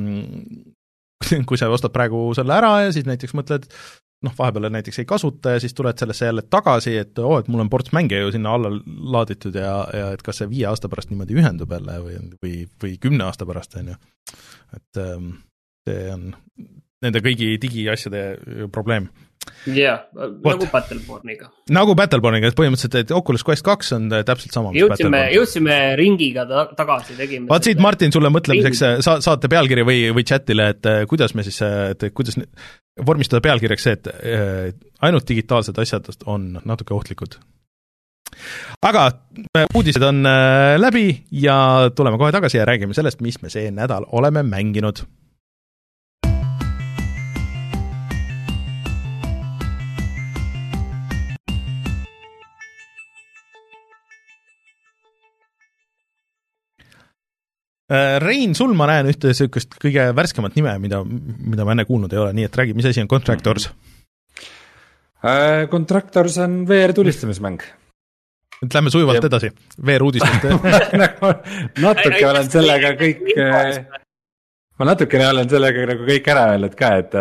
kui sa ostad praegu selle ära ja siis näiteks mõtled, noh, vahepeal näiteks ei kasuta ja siis tuled sellesse jälle tagasi, et oo, et mul on ports mänge ju sinna alla laaditud ja, ja et kas see viie aasta pärast niimoodi ühendub jälle või, või, või kümne aasta pärast, on ju. Et see on nende kõigi digiasjade probleem. Jah, yeah, nagu Battleborniga. Nagu Battleborniga, et põhimõtteliselt, et Oculus Quest kaks on täpselt sama. Jõudsime, jõudsime ringiga ta- tagasi, tegime. Vaat siit Martin sulle mõtlemiseks sa- saate pealkiri või, või chatile, et kuidas me siis, et kuidas vormistada pealkirjaks see, et ainult digitaalsed asjad on natuke ohtlikud. Aga uudised on läbi ja tuleme kohe tagasi ja räägime sellest, mis me see nädal oleme mänginud. Rein, sul ma näen ühte sellist kõige värskemat nime, mida, mida ma enne kuulnud ei ole, nii et räägi, mis asi on Contractors? Äh, Contractors on V R-tulistamismäng. Et lähme sujuvalt ja edasi, V R-uudistest. natuke olen sellega kõik, ma natukene olen sellega nagu kõik ära öelnud ka, et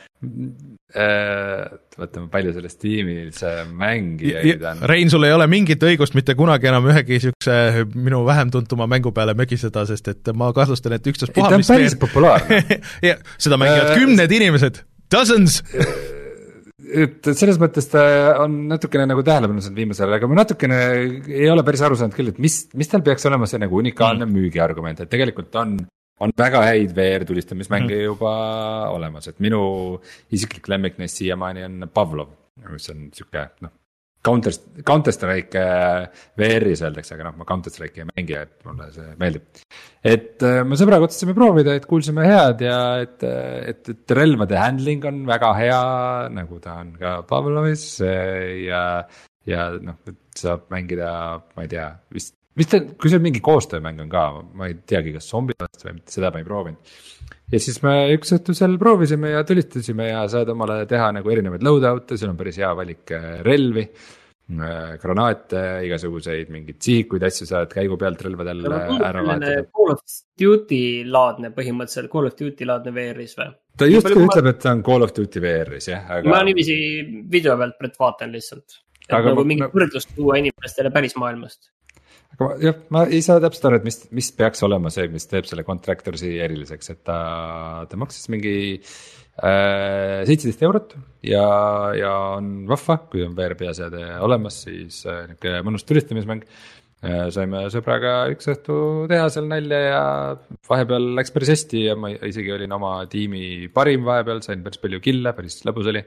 äh, võtame palju sellest tiimil see mängijaid on. Rein, sul ei ole mingit õigust mitte kunagi enam ühegi sükse minu vähem tuntuma mängu peale mögiseda, sest et ma kahtlustan, et ükstaps puha, mis päris teed. Populaarne. ja, seda mängivad uh, kümned inimesed, dozens. et selles mõttes ta on natukene nagu tähelepanu saanud viimasel, aga ma natukene ei ole päris aru saanud küll, et mis, mis tal peaks olema see nagu unikaalne mm. müügiargument, et tegelikult on on väga häid V R-tulistamismänge mm. juba olemas, et minu isiklik lemmik neist siiamaani on Pavlov, mis on siuke, noh, Counter, Counter-Strike V R-is öeldakse, aga noh, ma Counter-Strike'i ei mängi, et mulle see meeldib. Et ma sõbraga otsustasime proovida, et kuulsime head ja et, et, et relvade handling on väga hea, nagu ta on ka Pavlovis ja, ja noh, et saab mängida, ma ei tea, vist mis ta, kui see mingi koostöömäng on ka, ma ei teagi, kas zombid või mitte, seda ma ei proovinud. Ja siis me üks õhtu seal proovisime ja tulistasime ja saad omale teha nagu erinevaid loadout'e, seal on päris hea valik relvi, granaate, igasuguseid mingid sihikuid asju saad käigu pealt relvadel ära vahetada. Call of Duty laadne põhimõtteliselt, Call of Duty laadne V R-is või? Ta just kui ütleb, et ta on Call of Duty V R-is, jah. Aga... Ma niiviisi video pealt Brett vaatan lihtsalt, et aga nagu ma... mingi võrdlust tuua inimestele päris maailmast. Aga jah, ma ei saa täpselt aru, et mis, mis peaks olema see, mis teeb selle Contractorsi eriliseks, et ta, ta maksis mingi seitseteist eurot ja, ja on vahva, kui on V R peaseade olemas, siis niisugune mõnus tulistamismäng. Saime sõbraga üks õhtu teha seal nalja ja vahepeal läks päris hästi ja ma isegi olin oma tiimi parim vahepeal, sain päris palju kille, päris lõbus oli.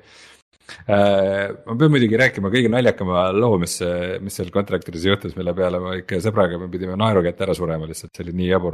Ma pean muidugi rääkima kõige naljakama loo, mis, mis seal Contractoris juhtus, mille peale ma ikka sõbraga me pidime naeru kätte ära surema lihtsalt, see oli nii jabur.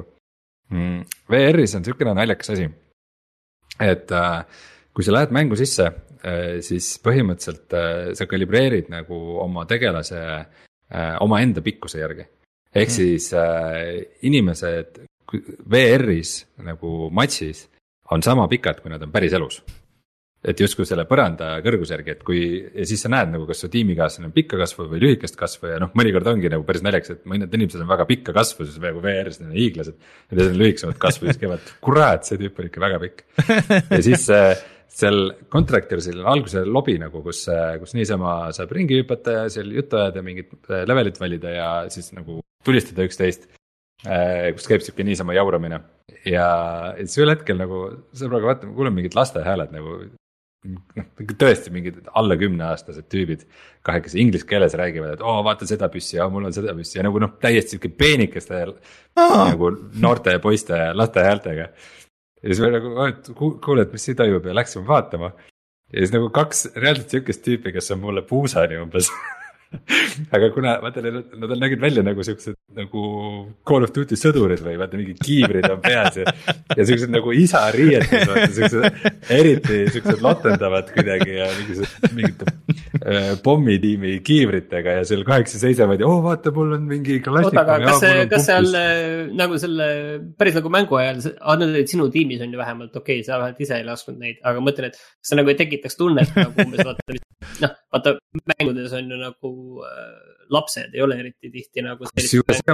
V R-is on niisugune naljakas asi, et kui sa lähed mängu sisse, siis põhimõtteliselt sa kalibreerid nagu oma tegelase oma enda pikkuse järgi. Ehk siis äh, inimesed V R-is nagu matšis on sama pikad, kui nad on päris elus. Et justkui selle põranda kõrguse järgi, et kui, ja siis sa näed nagu, kas su tiimikaaslane on pikka kasvu või lühikest kasvu ja noh, mõnikord ongi nagu päris naljaks, et mõned inimesed on väga pikka kasvu, siis V R-is on hiiglased ja need on lühikesemad kasvu, siis käivad, kurat, see tüüp on ikka väga pikk. Ja siis äh, seal Contractorsil on alguse lobi nagu, kus, kus niisama saab ringi hüpata ja seal juttu ajada, mingit levelit valida ja siis nagu tulistada üksteist, kus käib siuke niisama jauramine. Ja siis ühel hetkel nagu sõbraga vaatame, kuuleme mingid laste hääled nagu, noh, tõesti mingid alla kümneaastased tüübid kahekesi inglise keeles räägivad, et oo, vaata seda püssi ja mul on seda püssi ja nagu noh, täiesti siuke peenikeste nagu noorte poiste ja laste häältega. Ja siis me nagu, kuule, et mis siin toimub ja läksime vaatama. Ja siis nagu kaks reaalselt siukest tüüpi, kes on mulle puusani umbes. Aga kuna, vaata, nad, nad nägid välja nagu siuksed nagu Call of Duty sõdurid või vaata, mingi kiivrid on peas ja, ja siuksed nagu isa riietus, vaata, siuksed eriti siuksed lotendavad kuidagi ja mingised, mingid äh, pommitiimi kiivritega ja seal kaheksa seisevad ja oo, oh, vaata, mul on mingi kalashnikov. Oota, aga kas, see, kas seal nagu selle, päris nagu mängu ajal, nad sinu tiimis on ju vähemalt, okei, okay, sa vähemalt ise ei lasknud neid, aga mõtlen, et see nagu ei tekitaks tunnet nagu umbes, vaata, noh, vaata, mängudes on ju nagu äh, lapsed ei ole eriti tihti nagu sellist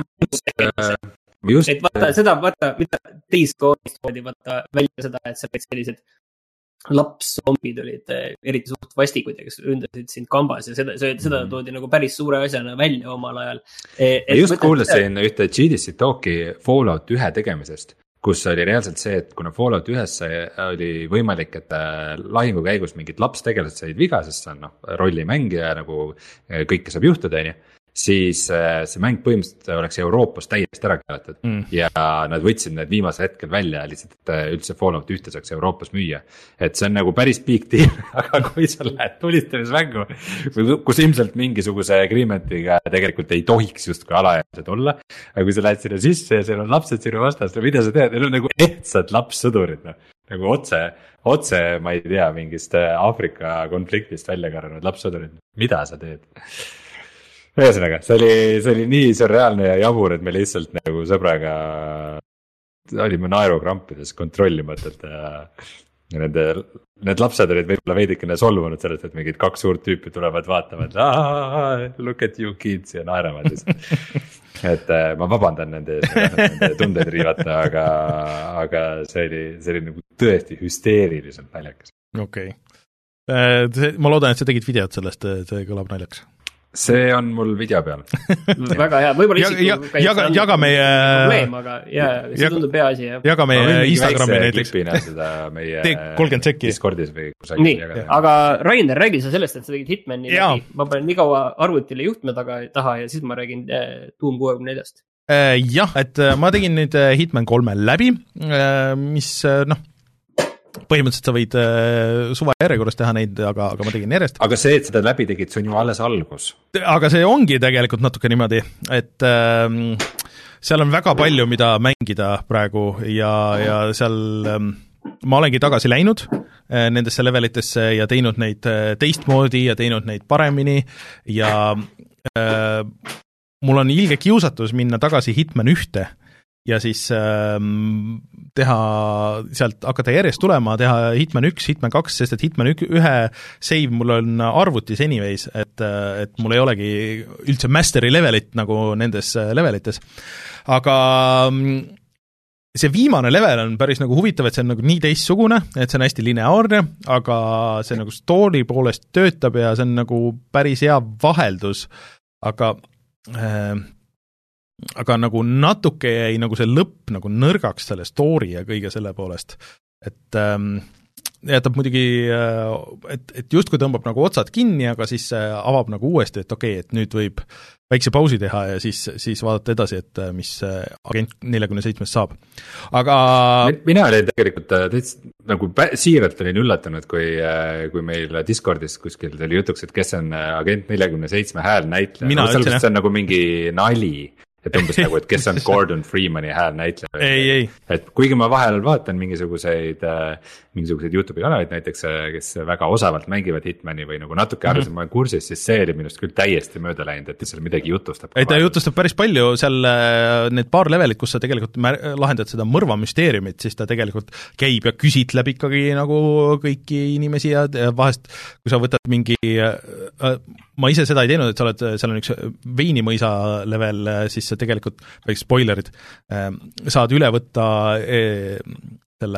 just, et vaata seda, vaata, mida teiskoonist voodi, vaata välja seda, et seal sellised lapszombid olid eriti suht vastikud, kes ründasid sind kambas ja seda, seda toodi nagu päris suure asjana välja omal ajal. Et just kuulasin seda... ühte G D C talki Fallout ühe tegemisest, kus oli reaalselt see, et kuna Fallout ühes oli võimalik, et lahingu käigus mingid lapstegelased said viga, sest see on noh, rollimängija nagu kõike saab juhtuda, on ju. Siis see mäng põhimõtteliselt oleks Euroopas täiesti ära keelatud mm. ja nad võtsid need viimasel hetkel välja lihtsalt, et üldse Fallout ühte saaks Euroopas müüa. Et see on nagu päris big deal, aga kui sa lähed tulistamismängu, kus ilmselt mingisuguse agreementiga tegelikult ei tohiks just kui alaealised olla, aga kui sa lähed sinna sisse ja seal on lapsed sinu vastas, mida sa tead, neil on nagu ehtsad lapssõdurid, no. Nagu otse, otse, ma ei tea, mingist Aafrika konfliktist välja karanud lapssõdurid, mida sa teed? Ühesõnaga, see oli, see oli nii surreaalne ja jabur, et me lihtsalt nagu sõbraga olime naerukrampides kontrollimatult ja nende, need lapsed olid võib-olla veidikene solvunud sellest, et mingid kaks suurt tüüpi tulevad vaatavad, look at you kids ja naeravad siis. Et ma vabandan nende, nende tundeid riivata, aga, aga see oli, see oli nagu tõesti hüsteeriliselt naljakas. Okei. Okay. Ma loodan, et sa tegid videot sellest, see kõlab naljaks. See on mul video peal. Väga hea, võib-olla isiku ja, ja, jaga, jaga meie probleem, aga jaa, see tundub hea asi. Jaga meie Instagrami näiteks. Seda meie kolmkümmend sekki. Discordis või kusagil. Nii, jagada. Aga Rainer, räägi sa sellest, et sa tegid Hitmani läbi. Ma panen nii kaua arvutile juhtme taga, taha ja siis ma räägin Doom kuuekümne neljast. Jah, et ma tegin nüüd Hitman kolme läbi, mis noh, põhimõtteliselt sa võid suva järjekorras teha neid, aga, aga ma tegin järjest. Aga see, et seda läbi tegid, see on ju alles algus. Aga see ongi tegelikult natuke niimoodi, et äh, seal on väga palju, mida mängida praegu ja, ja seal äh, ma olengi tagasi läinud äh, nendesse levelitesse ja teinud neid äh, teistmoodi ja teinud neid paremini ja äh, mul on ilge kiusatus minna tagasi Hitman ühte ja siis äh, teha, sealt hakata järjest tulema, teha Hitman üks, Hitman kaks, sest et Hitman ühe save mul on arvutis anyways, et, et mul ei olegi üldse mastery levelit nagu nendes levelites. Aga see viimane level on päris nagu huvitav, et see on nagu nii teistsugune, et see on hästi lineaarne, aga see nagu story poolest töötab ja see on nagu päris hea vaheldus, aga äh, aga nagu natuke jäi nagu see lõpp nagu nõrgaks selle story ja kõige selle poolest, et ähm, jätab muidugi, et, et justkui tõmbab nagu otsad kinni, aga siis avab nagu uuesti, et okei okay,, et nüüd võib väikse pausi teha ja siis, siis vaadata edasi, et mis Agent neljakümne seitsmest saab. Aga mina olin tegelikult täitsa nagu siiralt olin üllatunud, kui, kui meil Discordis kuskil tuli jutuks, et kes on Agent neljakümne seitsme hääl näitleja. No, sellest see on nagu mingi nali. Et umbes nagu, et kes on Gordon Freemani hääl näitleja. Ei, ei. Et kuigi ma vahel vaatan mingisuguseid, mingisuguseid YouTube'i kanaleid näiteks, kes väga osavalt mängivad Hitmani või nagu natuke arvasin, mm-hmm. ma olen kursis, siis see oli minust küll täiesti mööda läinud, et seal midagi jutustab. Ei, ta jutustab päris palju, seal need paar levelit, kus sa tegelikult lahendad seda mõrva müsteeriumit, siis ta tegelikult käib ja küsitleb ikkagi nagu kõiki inimesi ja vahest, kui sa võtad mingi, ma ise seda ei teinud, et sa oled, seal on üks Veinimõisa level, siis tegelikult, või spoilerid, saad üle võtta selle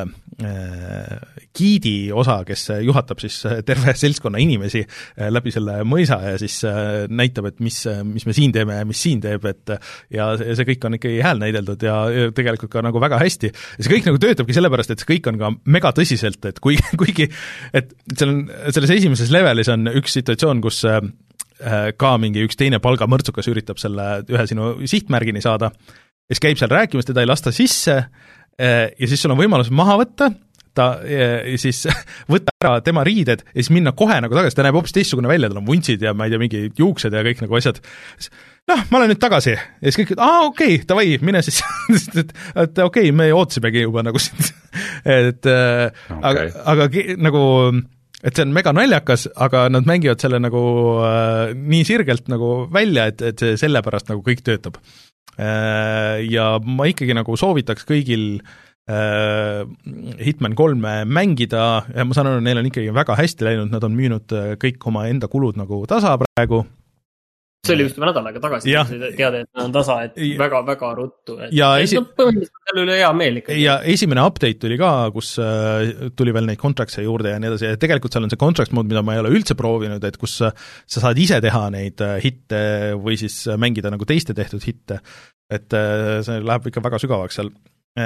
giidi osa, kes juhatab siis terve seltskonna inimesi läbi selle mõisa ja siis näitab, et mis, mis me siin teeme ja mis siin teeb, et ja see kõik on ikkagi hääl näideldud ja tegelikult ka nagu väga hästi. Ja see kõik nagu töötabki sellepärast, et see kõik on ka mega tõsiselt, et kui, kuigi, et seal on, selles esimeses levelis on üks situatsioon, kus ka mingi üks teine palgamõrtsukas üritab selle ühe sinu sihtmärgini saada, kes käib seal rääkimas, teda ei lasta sisse ja siis sul on võimalus maha võtta, ta ja siis võtta ära tema riided ja siis minna kohe nagu tagasi, ta näeb hoopis teistsugune välja, tal on vuntsid ja ma ei tea, mingi juuksed ja kõik nagu asjad. Noh, ma olen nüüd tagasi ja siis kõik, aa okei, okay, tavai, mine siis, et, et, et okei okay,, me ootsimegi juba nagu siin, et okay. aga, aga nagu et see on mega naljakas, aga nad mängivad selle nagu äh, nii sirgelt nagu välja, et, et see sellepärast nagu kõik töötab. Äh, ja ma ikkagi nagu soovitaks kõigil äh, Hitman kolme mängida, ja ma saan aru, neil on ikkagi väga hästi läinud, nad on müünud kõik oma enda kulud nagu tasa praegu. See oli just nädal aega tagasi, teada, et on tasa, et väga-väga ruttu. Et ja esi... no, põhimõtteliselt seal üle hea meel ikka. Ja esimene update tuli ka, kus tuli veel neid contracts'e juurde ja nii edasi, ja tegelikult seal on see contracts mode, mida ma ei ole üldse proovinud, et kus sa saad ise teha neid hitte või siis mängida nagu teiste tehtud hitte, et see läheb ikka väga sügavaks seal.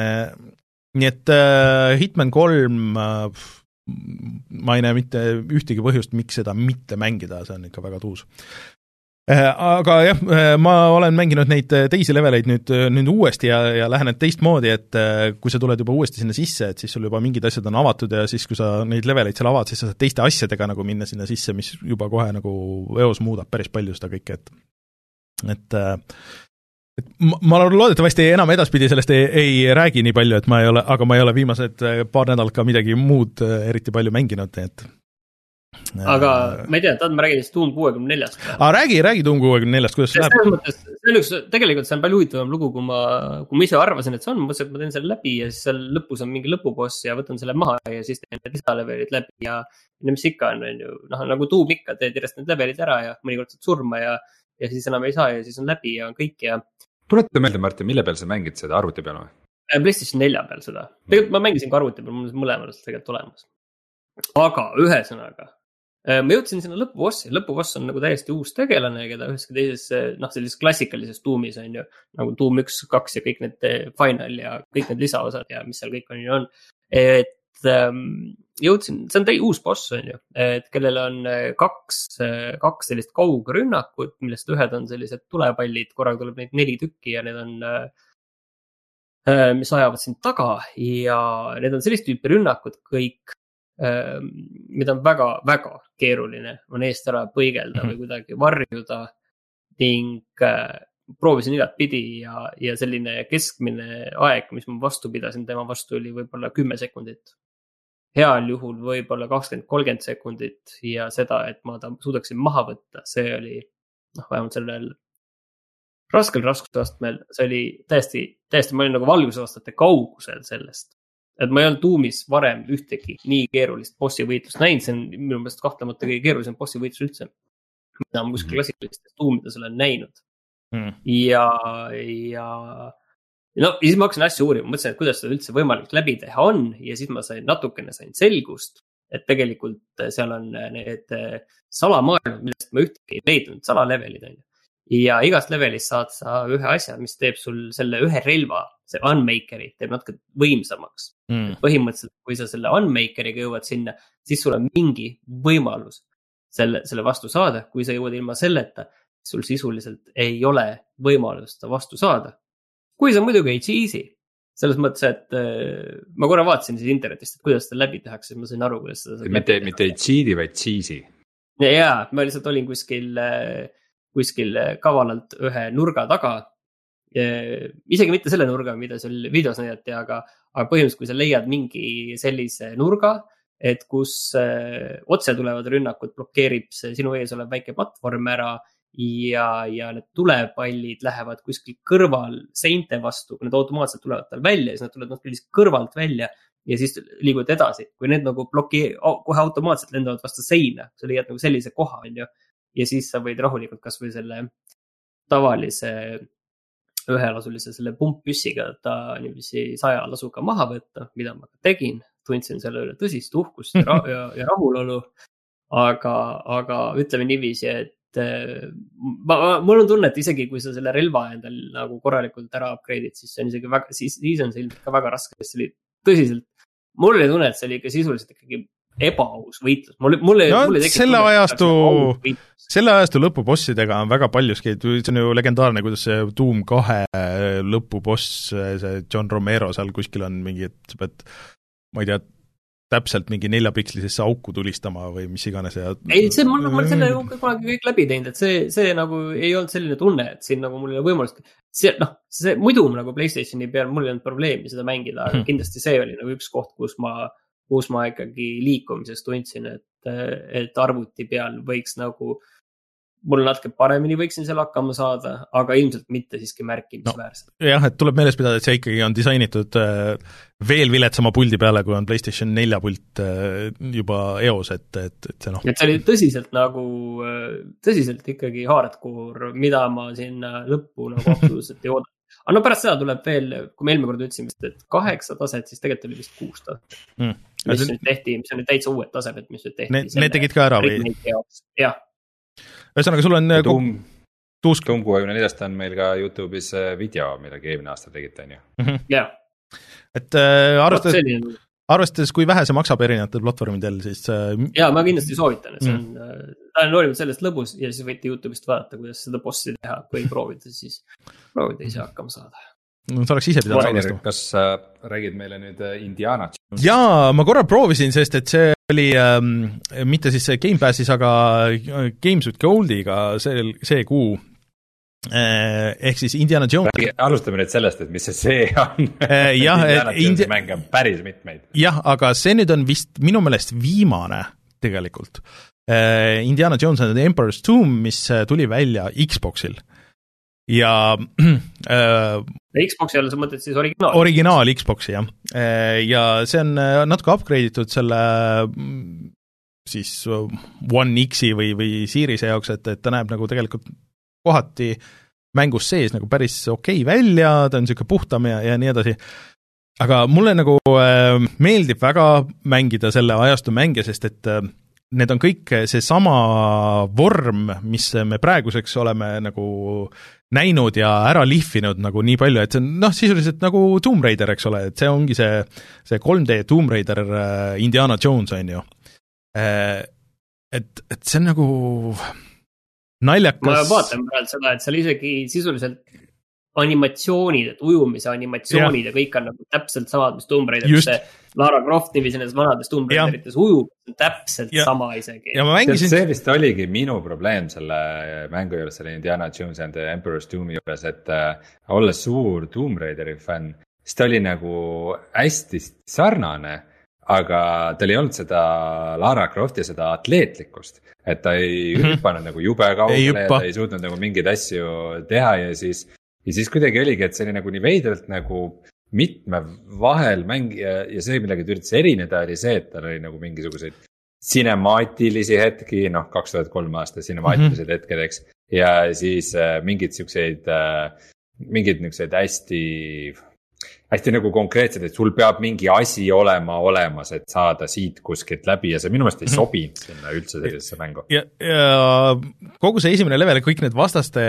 Nii et Hitman kolm ma ei näe mitte ühtegi põhjust, miks seda mitte mängida, see on ikka väga tuus. Aga jah, ma olen mänginud neid teisi leveleid nüüd, nüüd uuesti ja, ja lähen teist moodi, et kui sa tuled juba uuesti sinna sisse, et siis sul juba mingid asjad on avatud ja siis, kui sa neid leveleid seal avad, siis sa saad teiste asjadega nagu minna sinna sisse, mis juba kohe nagu eos muudab päris palju seda kõike, et et, et ma loodetavasti enam edaspidi sellest ei, ei räägi nii palju, et ma ei ole, aga ma ei ole viimased paar nädalat ka midagi muud eriti palju mänginud, et aga ma ei tea, tahad ma räägin siis Doom kuuekümne neljast? Aa, räägi, räägi Doom kuuekümne neljast, kuidas see läheb? Mõttes, see on üks, tegelikult see on palju huvitavam lugu, kui ma, kui ma ise arvasin, et see on, mõtlesin, et ma teen selle läbi ja siis seal lõpus on mingi lõpuboss ja võtan selle maha ja siis teen need lisalevelid läbi ja mis ikka on, on ju, noh, nagu Doom ikka, teed järjest need levelid ära ja mõnikord saad surma ja, ja siis enam ei saa ja siis on läbi ja on kõik ja tuleta meelde, Martin, mille peal sa mängid seda arvuti peal või? PlayStation nelja peal seda. Tegelikult ma mängisin ka arvuti peal, mul on mõlemal tegelikult olemas. Aga ühesõnaga ma jõudsin sinna lõpubossi, lõpuboss on nagu täiesti uus tegelane, keda üheski teises, noh, sellises klassikalises Doomis on ju, nagu Doom üks, kaks ja kõik need final ja kõik need lisaosad ja mis seal kõik on ju on. Et ähm, jõudsin, see on täi uus boss on ju, et kellel on kaks, kaks sellist kaugrünnakut, millest ühed on sellised tulepallid, korraga tuleb neid neli tükki ja need on, äh, mis ajavad sind taga ja need on sellist tüüpi rünnakud kõik, mida on väga, väga keeruline on eest ära põigelda või kuidagi varjuda ning proovisin igat pidi ja, ja selline keskmine aeg, mis ma vastu pidasin, tema vastu oli võib-olla kümme sekundit. Heal juhul võib-olla kakskümmend kolmkümmend sekundit ja seda, et ma ta suudaksin maha võtta, see oli, noh, vähemalt sellel raskel raskusastmel, see oli täiesti, täiesti, ma olin nagu valgusastate kaugusel sellest. Et ma ei olnud Doomis varem ühtegi nii keerulist bossi võitlust näinud, see on minu meelest kahtlemata kõige keerulisem bossi võitlus üldse, mida ma kuskil klassikalistest Doomides olen näinud. Mm. Ja, ja no, siis ma hakkasin asja uurima, mõtlesin, et kuidas seda üldse võimalik läbi teha on ja siis ma sain natukene sain selgust, et tegelikult seal on need salamaailmad, millest ma ühtegi ei leidnud, salalevelid on ju. ja igast levelist saad sa ühe asja, mis teeb sul selle ühe relva, see Unmakeri teeb natuke võimsamaks mm.. põhimõtteliselt, kui sa selle Unmakeriga jõuad sinna, siis sul on mingi võimalus selle, selle vastu saada. Kui sa jõuad ilma selleta, sul sisuliselt ei ole võimalust vastu saada. Kui sa muidugi ei cheese'i, selles mõttes, et äh, ma korra vaatasin siis internetist, et kuidas seda läbi tehakse, ma sain aru, kuidas seda mitte, mitte ei cheat'i, vaid cheese'i. Ja, ja, ma lihtsalt olin kuskil, kuskil kavalalt ühe nurga taga. Isegi mitte selle nurga, mida seal videos näidati, aga, aga põhimõtteliselt, kui sa leiad mingi sellise nurga, et kus äh, otse tulevad rünnakud, blokeerib see sinu ees olev väike platvorm ära ja, ja need tulepallid lähevad kuskil kõrval seinte vastu, kui need automaatselt tulevad tal välja, siis nad tulevad natuke kõrvalt välja ja siis liiguvad edasi. Kui need nagu blokeer, kohe automaatselt lendavad vastu seina, sa leiad nagu sellise koha, ja siis sa võid rahulikult kas või selle tavalise ühelasulise selle pumppüssiga ta niiviisi saja lasuga maha võtta, mida ma tegin, tundsin selle üle tõsist uhkust ja, ra- ja, ja rahulolu, aga, aga ütleme niiviisi, et ma, ma, mul on tunne, et isegi kui sa selle relva endal nagu korralikult ära upgrade'id, siis see on isegi väga, siis, siis on see ilmselt ka väga raske, sest see oli tõsiselt, mul oli tunne, et see oli ikka sisuliselt ikkagi ebaaus võitlus. Mul, mul ei, no, mul ei selle ajastu, selle ajastu lõpubossidega on väga paljuski, see on ju legendaarne, kuidas see Doom kahe lõpuboss, see John Romero seal kuskil on mingi, et sa pead, ma ei tea, täpselt mingi neljapikslisesse auku tulistama või mis iganes. Ja... ei, see mul, ma olen selle kunagi kõik läbi teinud, et see, see nagu ei olnud selline tunne, et siin nagu mul ei ole võimalust, see, noh, see muidu nagu PlayStationi peal mul ei olnud probleemi seda mängida, aga kindlasti see oli nagu üks koht, kus ma kus ma ikkagi liikumisest tundsin, et, et arvuti peal võiks nagu, mul natuke paremini võiksin seal hakkama saada, aga ilmselt mitte siiski märkimisväärselt. No, jah, et tuleb meeles pidada, et see ikkagi on disainitud veel viletsama puldi peale, kui on PlayStation nelja pult juba eos, et, et, et see noh. Et see oli tõsiselt nagu, tõsiselt ikkagi hardcore, mida ma sinna lõppu nagu absoluutselt ei oodanud. Aga no pärast seda tuleb veel, kui me eelmine kord ütlesime, et kaheksa taset, siis tegelikult oli vist kuus taset. Mm. Mis nüüd tehti, mis on nüüd täitsa uued tasemed, mis nüüd tehti. Need, need tegid ka ära või? Jah. Ühesõnaga, sul on... Doom, Doom kuuekümne neljast on meil ka YouTube'is video, mida eelmine aasta tegite, on ju. Mm-hmm. Jah. Et äh, arvestades, arvestades, kui vähe see maksab erinevatel platvormidel, siis... Äh... Jaa, ma kindlasti soovitan, et see on... Mm. Ta on noorimalt sellest lõbus ja siis võite YouTube'ist vaadata, kuidas seda bossi teha, kui proovida, siis proovida ise hakkama saada. No, sa oleks ise pidanud salvestama. Kas äh, räägid meile nüüd Indiana Jones? Jaa, ma korra proovisin, sest et see oli ähm, mitte siis Game Passis, aga Games with Goldiga see, see kuu. Eh, ehk siis Indiana Jones. Alustame nüüd sellest, et mis see see on. Eh, jah, Indiana Jonesi Indi... mänge on päris mitmeid. Jah, aga see nüüd on vist minu meelest viimane tegelikult. Indiana Jones and the Emperor's Tomb, mis tuli välja Xboxil ja äh, Xboxi all sa mõtled siis originaal? Originaal Xboxi, jah. Ja see on natuke upgrade'itud selle siis One X-i või, või Series'e jaoks, et, et ta näeb nagu tegelikult kohati mängus sees nagu päris okei välja, ta on siuke puhtam ja, ja nii edasi. Aga mulle nagu äh, meeldib väga mängida selle ajastu mänge, sest et äh, need on kõik seesama vorm, mis me praeguseks oleme nagu näinud ja ära lihvinud nagu nii palju, et see on noh, sisuliselt nagu Tomb Raider, eks ole, et see ongi see, see kolm D Tomb Raider Indiana Jones on ju. Et, et see on nagu naljakas. Ma vaatan praegu seda, et seal isegi sisuliselt animatsioonid, et ujumise animatsioonid ja, ja kõik on nagu täpselt samad, mis Tomb Raider, see Lara Croft niiviisi nendes vanades Tomb Raiderites ujub, täpselt ja. Sama isegi. Ja ma mängisin... See vist oligi minu probleem selle mängu juures, selle Indiana Jones and the Emperor's Tomb juures, et äh, olles suur Tomb Raideri fänn, siis ta oli nagu hästi sarnane, aga tal ei olnud seda Lara Crofti seda atleetlikkust, et ta ei mm-hmm. hüpanud nagu jube kaugele ja ta ei suutnud nagu mingeid asju teha ja siis Ja siis kuidagi oligi, et see oli nagu nii veidralt nagu mitme vahel mäng ja, ja see, millega ta üritas erineda, oli see, et tal oli nagu mingisuguseid sinemaatilisi hetki, noh, kaks tuhat kolm aasta sinemaatilisi mm-hmm. hetked, eks. Ja siis äh, mingid siukseid, äh, mingid niukseid hästi hästi nagu konkreetselt, et sul peab mingi asi olema olemas, et saada siit kuskilt läbi ja see minu meelest ei sobi sinna üldse sellisesse mängu. ja, ja kogu see esimene level, kõik need vastaste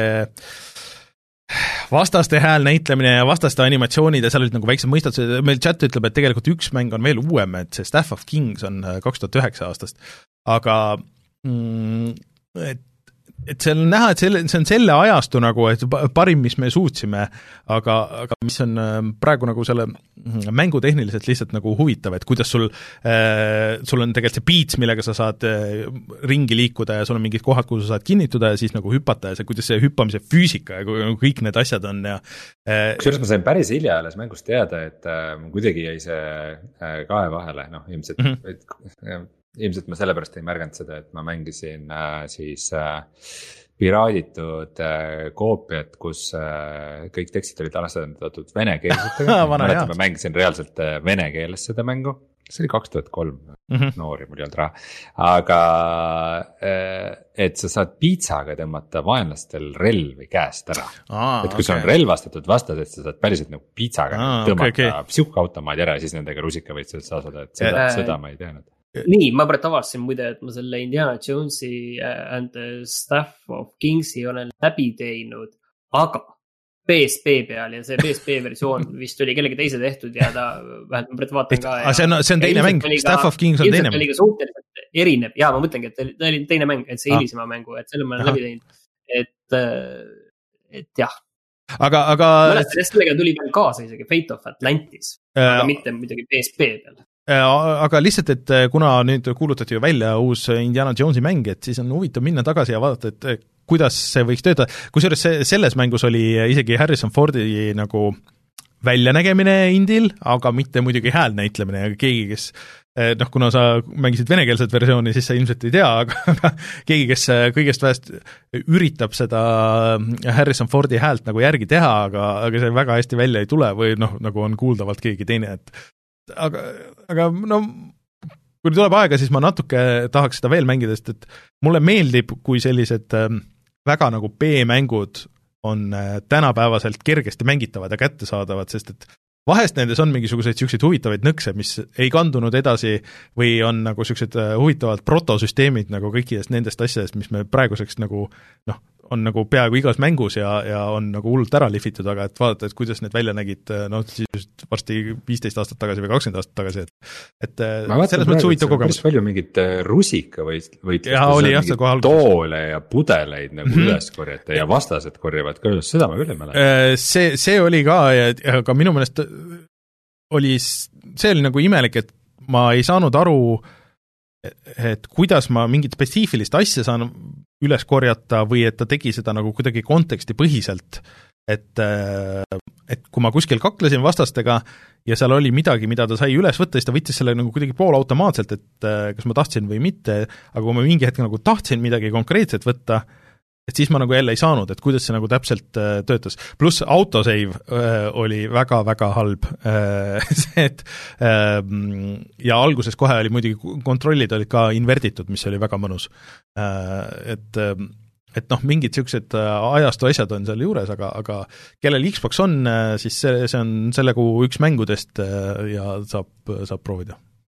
vastaste hääl näitlemine ja vastaste animatsioonid ja seal olid nagu väiksed mõistatused, meil chat ütleb, et tegelikult üks mäng on veel uuem, et see Staff of Kings on kaks tuhat üheksa aastast, aga mm, et et see on näha, et selle, see on selle ajastu nagu, et parim, mis me suutsime, aga, aga mis on praegu nagu selle mängu tehniliselt lihtsalt nagu huvitav, et kuidas sul äh, sul on tegelikult see beats, millega sa saad äh, ringi liikuda ja sul on mingid kohad, kuhu sa saad kinnituda ja siis nagu hüpata ja see, kuidas see hüppamise füüsika ja nagu kõik need asjad on ja äh, kusjuures ma sain päris hilja alles mängust teada, et äh, kuidagi jäi see äh, kahe vahele, noh ilmselt mm -hmm. et, ilmselt ma sellepärast ei märganud seda, et ma mängisin äh, siis äh, piraaditud äh, koopiat, kus äh, kõik tekstid olid alastatud venekeelsetega ma mäletan, ma mängisin reaalselt äh, vene keeles seda mängu, see oli kaks tuhat kolm mm -hmm. noori, mul ei olnud raha, aga äh, et sa saad piitsaga tõmmata vaenlastel relvi käest ära Aa, et kui okay. sul on relvastatud vastased, sa saad päriselt nagu piitsaga Aa, tõmmata okay, okay. psiuhautomaadi ära ja siis nendega rusikaveitselt saada, et seda, äh, seda ma ei teadnud. Nii, ma praegu avastasin muide, et ma selle Indiana Jonesi and the Staff of Kingsi olen läbi teinud, aga P S P peal ja see P S P versioon vist oli kellegi teise tehtud ja ta vähemalt ma praegu vaatan ka. Ja, see on, see on teine mäng, Staff of Kings on teine mäng. Ilmselt oli ka suhteliselt erinev, jaa, ma mõtlengi, et ta oli teine mäng, et see hilisema mängu, et selle ma olen läbi teinud, et, et jah. Aga, aga... Mõnest sellega tuli veel kaasa isegi Fate of Atlantis, äh, aga mitte muidugi P S P peal. Aga lihtsalt, et kuna nüüd kuulutati ju välja uus Indiana Jonesi mäng, et siis on huvitav minna tagasi ja vaadata, et kuidas see võiks töötada. Kusjuures see, selles mängus oli isegi Harrison Fordi nagu väljanägemine indil, aga mitte muidugi hääl näitlemine ja keegi, kes noh, kuna sa mängisid venekeelset versiooni, siis sa ilmselt ei tea, aga keegi, kes kõigest vähest üritab seda Harrison Fordi häält nagu järgi teha, aga, aga see väga hästi välja ei tule või noh, nagu on kuuldavalt keegi teine, et aga, aga no kui tuleb aega, siis ma natuke tahaks seda veel mängida, sest et mulle meeldib, kui sellised väga nagu B-mängud on tänapäevaselt kergesti mängitavad ja kättesaadavad, sest et vahest nendes on mingisuguseid selliseid huvitavaid nõkse, mis ei kandunud edasi või on nagu sellised huvitavad protosüsteemid nagu kõikidest nendest asjadest, mis me praeguseks nagu noh, on nagu peaaegu igas mängus ja, ja on nagu hullult ära lihvitud, aga et vaadata, et kuidas need välja nägid, noh, siis varsti viisteist aastat tagasi või kakskümmend aastat tagasi, et, et selles mõttes huvitav kogemus. Päris palju mingit rusika või, või ja, oli, jah, toole ja pudeleid nagu mm-hmm. üles korjata ja vastased korjavad ka üles, seda ma küll ei mäleta. See, see oli ka, aga minu meelest oli, see oli nagu imelik, et ma ei saanud aru, et kuidas ma mingit spetsiifilist asja saan üles korjata või et ta tegi seda nagu kuidagi kontekstipõhiselt, et, et kui ma kuskil kaklesin vastastega ja seal oli midagi, mida ta sai üles võtta, siis ta võttis selle nagu kuidagi poolautomaatselt, et kas ma tahtsin või mitte, aga kui ma mingi hetk nagu tahtsin midagi konkreetset võtta, et siis ma nagu jälle ei saanud, et kuidas see nagu täpselt äh, töötas. Pluss autosave äh, oli väga-väga halb äh, see, et äh, ja alguses kohe oli muidugi kontrollid olid ka invertitud, mis oli väga mõnus. Äh, et, et noh, mingid niisugused ajastu asjad on seal juures, aga, aga kellel Xbox on, siis see, see on selle kuu üks mängudest äh, ja saab, saab proovida.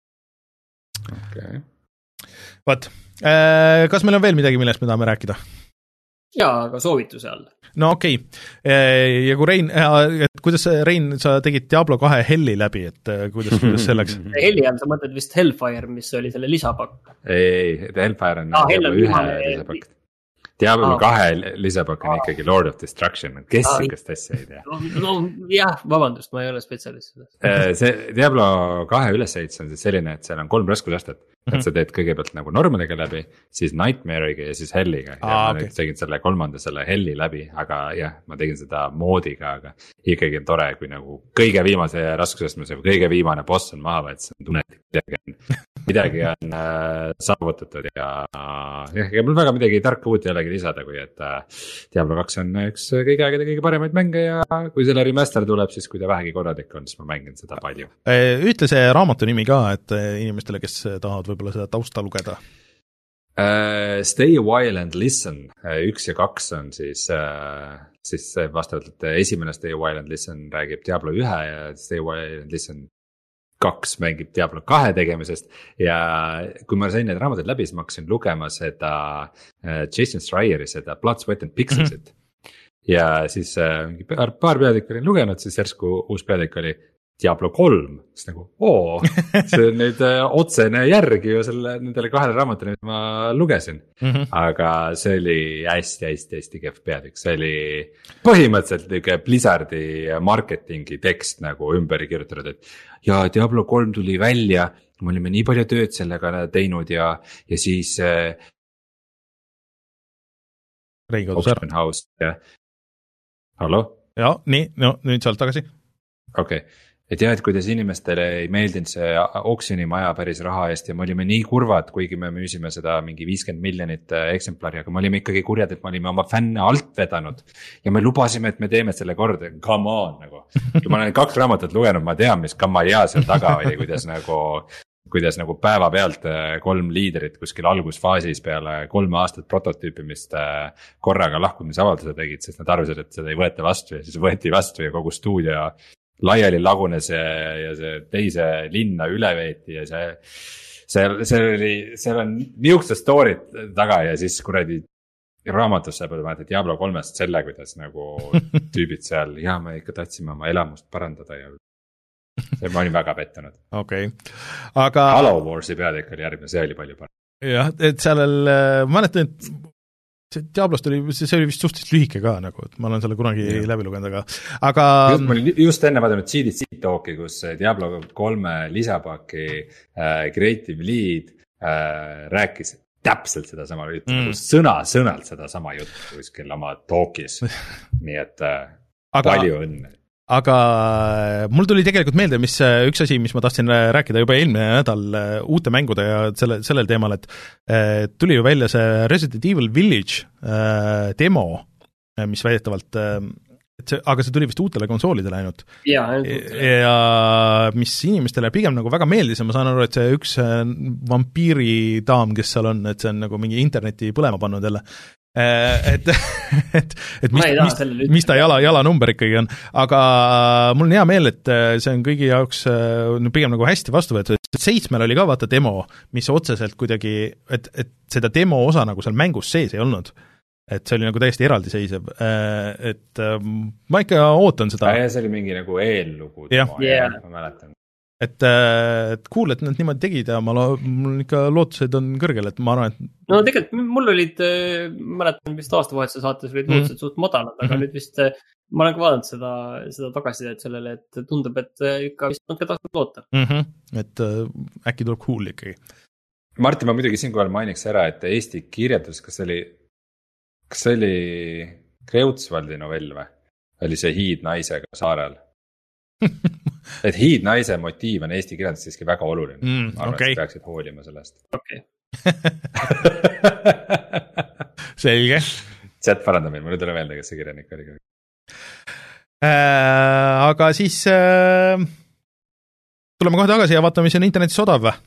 Okei. Okay. Vaat, äh, kas meil on veel midagi, millest me tahame rääkida? Jaa, aga soovituse all. No okei, okay. Ja kui Rein, et kuidas Rein, sa tegid Diablo kahe Helli läbi, et kuidas, kuidas see läks? Helli all sa mõtled vist Hellfire, mis oli selle lisapakk? Ei, Hellfire on ah, Diablo ühe lisapakk. Diablo ah. kahe lisapakk on ah. ikkagi Lord of Destruction, kes ah, ikast asja ei tea. No, no jah, vabandust, ma ei ole spetsialist. See Diablo kahe ülesehitus on siis selline, et seal on kolm raskusastet. Mm-hmm. Et sa teed kõigepealt nagu normaliga läbi, siis Nightmare'iga ja siis Helliga. Ja ah, ma okay. tegin selle kolmanda, selle Helli läbi, aga jah, ma tegin seda moodiga, aga ikkagi on tore, kui nagu kõige viimase raskusastme, kõige viimane boss on maha, et see on tunnet, midagi on, midagi on äh, saavutatud ja äh, jah, ja mul väga midagi tarka uut ei olegi lisada, kui et äh, Diablo kaks on üks kõige aegade kõige paremaid mänge ja kui selle remaster tuleb, siis kui ta vähegi korradik on, siis ma mängin seda palju. Ütle see raamatu nimi ka, et inimestele, kes tahavad võib-olla seda tausta lugeda. Uh, Stay a while and listen, uh, üks ja kaks on siis uh, siis vastavalt esimene Stay a While and Listen räägib Diablo ühe ja Stay a While and Listen kaks mängib Diablo kahe tegemisest. Ja kui ma sain need raamatud läbi, siis ma hakkasin lugema seda Jason Schreieri, seda Blood, Sweat and Pixelsit mm-hmm. Ja siis mingi paar, paar peatükki olin lugenud, siis järsku uus peatükk oli Diablo kolm, siis nagu oo, see on nüüd otsene järgi ju selle, nendele kahele raamatule, mis ma lugesin mm-hmm. Aga see oli hästi, hästi, hästi kehv peatükk, see oli põhimõtteliselt niisugune Blizzardi marketingi tekst nagu ümber kirjutatud, et ja Diablo kolm tuli välja, me olime nii palju tööd sellega teinud ja, ja siis Auction House ja hallo? Ja, nii, no nüüd saalt tagasi. Okei. Okay. Et jah, et kuidas inimestele ei meeldinud see auksjoni maja päris raha eest ja me olime nii kurvad, kuigi me müüsime seda mingi viiskümmend miljonit eksemplari, aga me olime ikkagi kurjad, et me olime oma fänne alt vedanud ja me lubasime, et me teeme selle korda, come on nagu. Kui ma olen kaks raamatut lugenud, ma tean, mis kammaria seal taga oli, kuidas nagu, kuidas nagu päeva pealt kolm liiderit kuskil algusfaasis peale kolme aastat prototüüpimist korraga lahkumisavalduse tegid, sest nad arvasid, et seda ei võeta vastu ja siis võeti vastu ja kogu stuudio laiali lagunes ja, ja see teise linna üle veeti ja see, see, see oli, seal on niisugused story'd taga ja siis kuradi raamatus saab öelda, et Diablo kolmest selle, kuidas nagu tüübid seal, ja me ikka tahtsime oma elamust parandada ja see ma olin väga pettunud. Okei, okay. Aga Halo Warsi peatükk oli järgmine, see oli palju parem. Jah, et sellel, ma mäletan, et see Diablost oli, see oli vist suhteliselt lühike ka nagu, et ma olen selle kunagi ja. läbi lugenud, aga, aga just, ma olin just enne vaadanud G D C talki, kus Diablo kolme lisapaki äh, creative lead äh, rääkis täpselt seda sama juttu, mm. sõna sõnalt seda sama juttu kuskil oma talkis. Nii et äh, aga, palju õnne. Aga mul tuli tegelikult meelde, mis üks asi, mis ma tahtsin rääkida juba eelmine nädal uute mängude ja selle, sellel teemal, et tuli ju välja see Resident Evil Village demo, mis väidetavalt, et see, aga see tuli vist uutele konsoolidele ainult. Ja, ja mis inimestele pigem nagu väga meeldis ja ma saan aru, et see üks vampiiridaam, kes seal on, et see on nagu mingi interneti põlema pannud jälle. et, et, et mis, mis, mis ta jala, jala number ikkagi on, aga mul on hea meel, et see on kõigi jaoks pigem nagu hästi vastu võetud, et seitsmel oli ka vaata demo, mis otseselt kuidagi, et, et seda demo osa nagu seal mängus sees ei olnud, et see oli nagu täiesti eraldiseisev, et ma ikka ootan seda. Ja see oli mingi nagu eellugu, yeah. ma mäletan. Et, et cool, et nad niimoodi tegid ja ma lo-, mul ikka lootused on kõrgel, et ma arvan, et no tegelikult mul olid, mäletan vist aastavahetuse saates olid lootused mm. suht madalad, aga mm-hmm. nüüd vist ma olen ka vaadanud seda, seda tagasisidet sellele, et tundub, et ikka vist on ka tahtnud loota. Mm-hmm. Et äkki tuleb cool ikkagi. Martin, ma muidugi siinkohal mainiks ära, et Eesti kirjeldus, kas oli, kas oli Kreutzwaldi novell või? Oli see Hiid naisega saarel? Et hiidnaise motiiv on Eesti kirjandus siiski väga oluline mm, ma arvan, okay. et peaksid hoolima sellest okay. Selge chat parandab meil, mul ei tule meelde, kes see kirjanik oli äh, aga siis äh, tuleme kohe tagasi ja vaatame, mis on internetis odav või?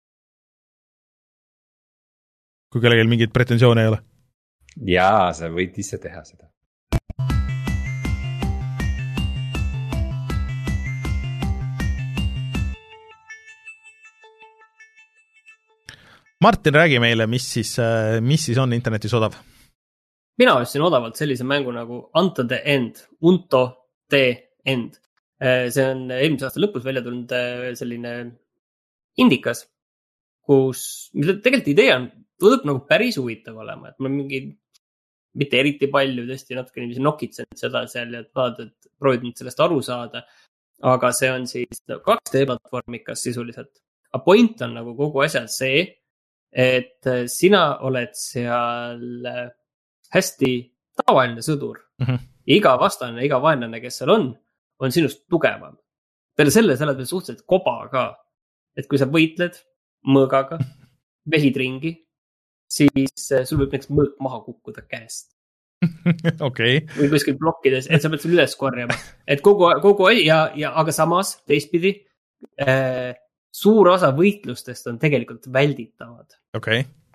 Kui kellelgi mingeid pretensioone ei ole jaa, sa võid ise teha seda. Martin, räägi meile, mis siis, mis siis on internetis odav? Mina ostsin odavalt sellise mängu nagu Unto the End, Unto the End. See on eelmise aasta lõpus välja tulnud selline indikas, kus, mida tegelikult idee on, tundub nagu päris huvitav olema, et mul mingi, mitte eriti palju, tõesti natuke niiviisi nokitsen seda seal ja tahad, et proovid nüüd sellest aru saada, aga see on siis kaks D-platvormikas sisuliselt. Aga point on nagu kogu asjal see, et sina oled seal hästi tavaline sõdur. Mm-hmm. Iga vastane, iga vaenlane, kes seal on, on sinust tugevam. Peale selle, sa oled veel suhteliselt koba ka. Et kui sa võitled mõõgaga, vehid ringi, siis sul võib näiteks mõõk maha kukkuda käest. Okay. Või kuskil blokkides, et sa pead sul üles korjama. Et kogu, kogu ja, ja, aga samas, teistpidi, äh, suur osa võitlustest on tegelikult välditavad. Okay.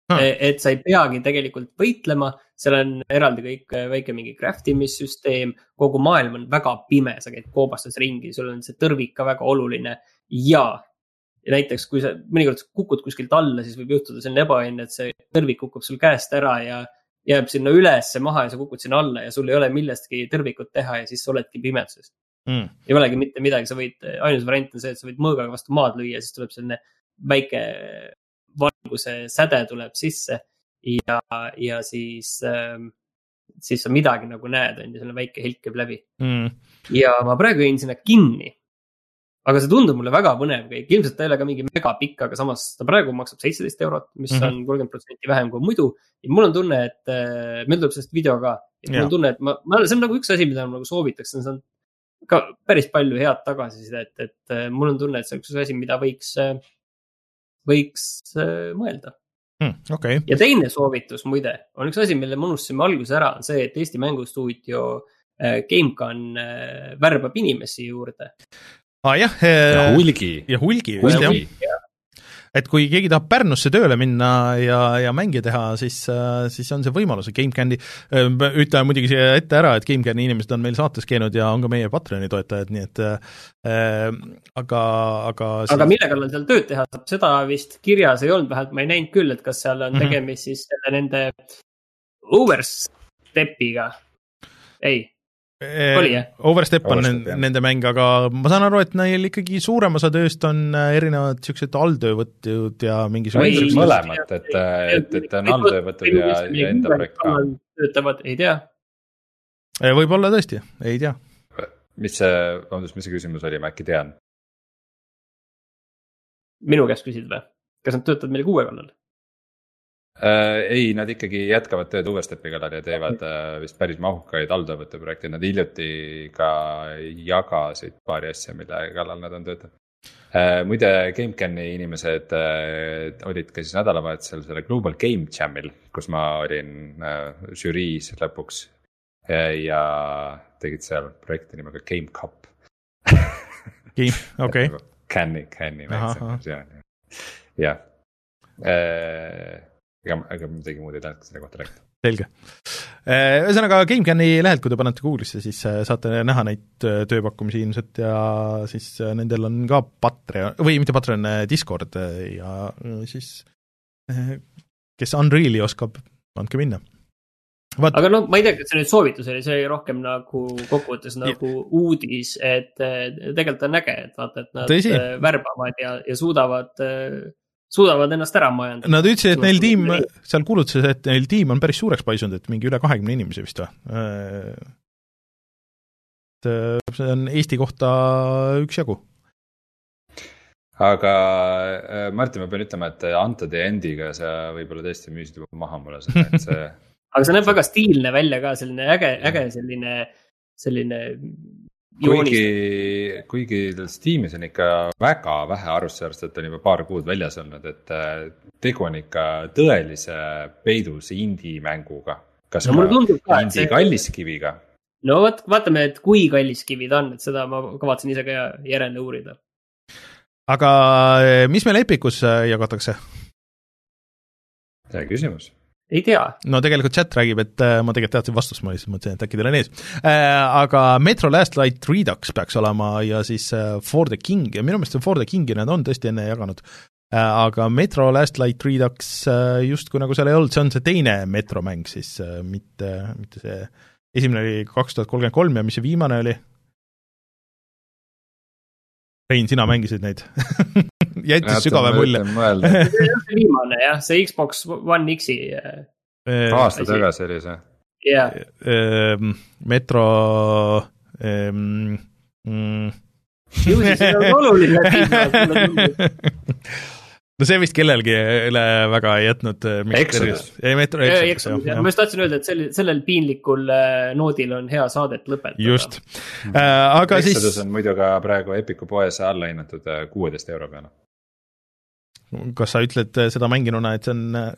ah. et sa ei peagi tegelikult võitlema, seal on eraldi kõik väike mingi craftimissüsteem, kogu maailm on väga pime, sa käid koobastes ringi, sul on see tõrvik ka väga oluline ja, ja näiteks kui sa mõnikord kukud kuskilt alla, siis võib juhtuda selline ebaõnne, et see tõrvik kukub sul käest ära ja jääb sinna ülesse maha ja sa kukud sinna alla ja sul ei ole millestki tõrvikut teha ja siis sa oledki pimeduses. Mm. Ei olegi mitte midagi, sa võid, ainus variant on see, et sa võid mõõgaga vastu maad lüüa, siis tuleb selline väike valguse säde tuleb sisse ja, ja siis, ähm, siis sa midagi nagu näed, on ju, selline väike helk käib läbi. Mm. Ja ma praegu jäin sinna kinni, aga see tundub mulle väga põnev kõik. Ilmselt ta ei ole ka mingi mega pikk, aga samas ta praegu maksab seitseteist eurot, mis mm-hmm. on kolmkümmend protsenti vähem kui muidu. Ja mul on tunne, et äh, meil tuleb sellest video ka. Et mul on tunne, et ma, ma, see on nagu üks asi, mida ma nagu soovitaks, see on ka päris palju head tagasiside, et, et äh, mul on tunne, et see on üks asi, mida võiks äh, võiks äh, mõelda. Hmm, okay. Ja teine soovitus muide on üks asi, mille me unustasime alguses ära, on see, et Eesti mängustuudio äh, GameCon äh, värbab inimesi juurde. Ah, jah, ja hulgi. Ja hulgi, just hulgi. jah. Et kui keegi tahab Pärnusse tööle minna ja, ja mängi teha, siis, siis on see võimalus. GameCami, ütleme muidugi siia ette ära, et GameCami inimesed on meil saates käinud ja on ka meie Patreoni toetajad, nii et äh, aga aga, siis... aga mille kallal seal tööd teha saab, seda vist kirjas ei olnud, vähemalt ma ei näinud küll, et kas seal on tegemist mm-hmm. siis selle nende Overstepiga. Ei. Oli, Overstep on Overstep, nende, nende mäng, aga ma saan aru, et neil ikkagi suurem osa tööst on erinevad sellised alltöövõtjud ja mingisugused mõlemat, et, et, et on alltöövõttud ja, ja enda projekt ka. Töötavad, ei tea. Võib-olla tõesti, ei tea. Mis see, vabandust, mis see küsimus oli, ma äkki tean? Minu käest küsid või? Kas nad töötavad meil kuue kallal? Äh, ei, nad ikkagi jätkavad tööd Overstepi kallal ja teevad äh, vist päris mahukaid alltöövõtte projekte. Nad hiljuti ka jagasid paari asja, mille kallal nad on töötanud. Äh, muide, GameCami inimesed äh, olid ka siis nädalavahetusel selle Global Game Jamil, kus ma olin äh, žüriis lõpuks ja, ja tegid seal projekti nimega Game Cup. Game, okei. Okay. Canni, Canni väikse. Jah. Äh, Ega, ega midagi muud ei tahtnud selle kohta rääkida. Selge. Ühesõnaga GameCami lehelt, kui te panete Google'isse, siis saate näha neid tööpakkumisi ilmselt ja siis nendel on ka Patreon, või mitte Patreon, Discord ja siis kes Unreali oskab, andke minna. Vaat... Aga no ma ei tea, et see nüüd soovitus oli, see oli rohkem nagu kokkuvõttes nagu ja. Uudis, et tegelikult on äge, et vaata, et nad Tõsi. Värbavad ja, ja suudavad suudavad ennast ära majandada. Nad ütlesid, et neil tiim, seal kuulutasid, et neil tiim on päris suureks paisunud, et mingi üle kahekümne inimese vist või? See on Eesti kohta üksjagu. Aga Martin, ma pean ütlema, et Antode endiga sa võib-olla tõesti müüsid juba maha mulle seda, et see... Aga see näeb väga stiilne välja ka, selline äge, äge selline, selline kuigi, kuigi Steamis on ikka väga vähe arvust, et on juba paar kuud väljas olnud, et tegu on ikka tõelise peidus indie-mänguga. Kas no, ka indie kalliskiviga? No vaat, vaatame, et kui kalliskivid on, et seda ma kavatsen ise ka järele uurida. Aga mis meil Epicus jagatakse? See küsimus. Ei tea. No tegelikult chat räägib, et ma tegelikult teadsin vastust, ma lihtsalt mõtlesin, et äkki teil on ees. Aga Metro Last Light Redux peaks olema ja siis For the King, ja minu meelest For the Kingi nad on tõesti enne jaganud. Aga Metro Last Light Redux just kui nagu seal ei olnud, see on see teine Metro mäng siis, mitte, mitte see esimene oli kaks tuhat kolmkümmend kolm ja mis see viimane oli? Rein, sina mängisid neid. Jättis sügave mulje. see viimane, jah, see Xbox One X-i. Aasta tagasi oli see. Yeah. Metro... Mm, ju siis see on oluline. No see vist kellelgi väga ei jätnud Exodus. Ei, Metro Exodus, jah. Ja. Ma just tahtsin öelda, et sellel, sellel piinlikul noodil on hea saadet lõpetada. Just. Äh, aga Exodus siis... on muidu ka praegu Epiku poes alla hinnatud kuusteist euro peale. Kas sa ütled seda mänginuna, et see on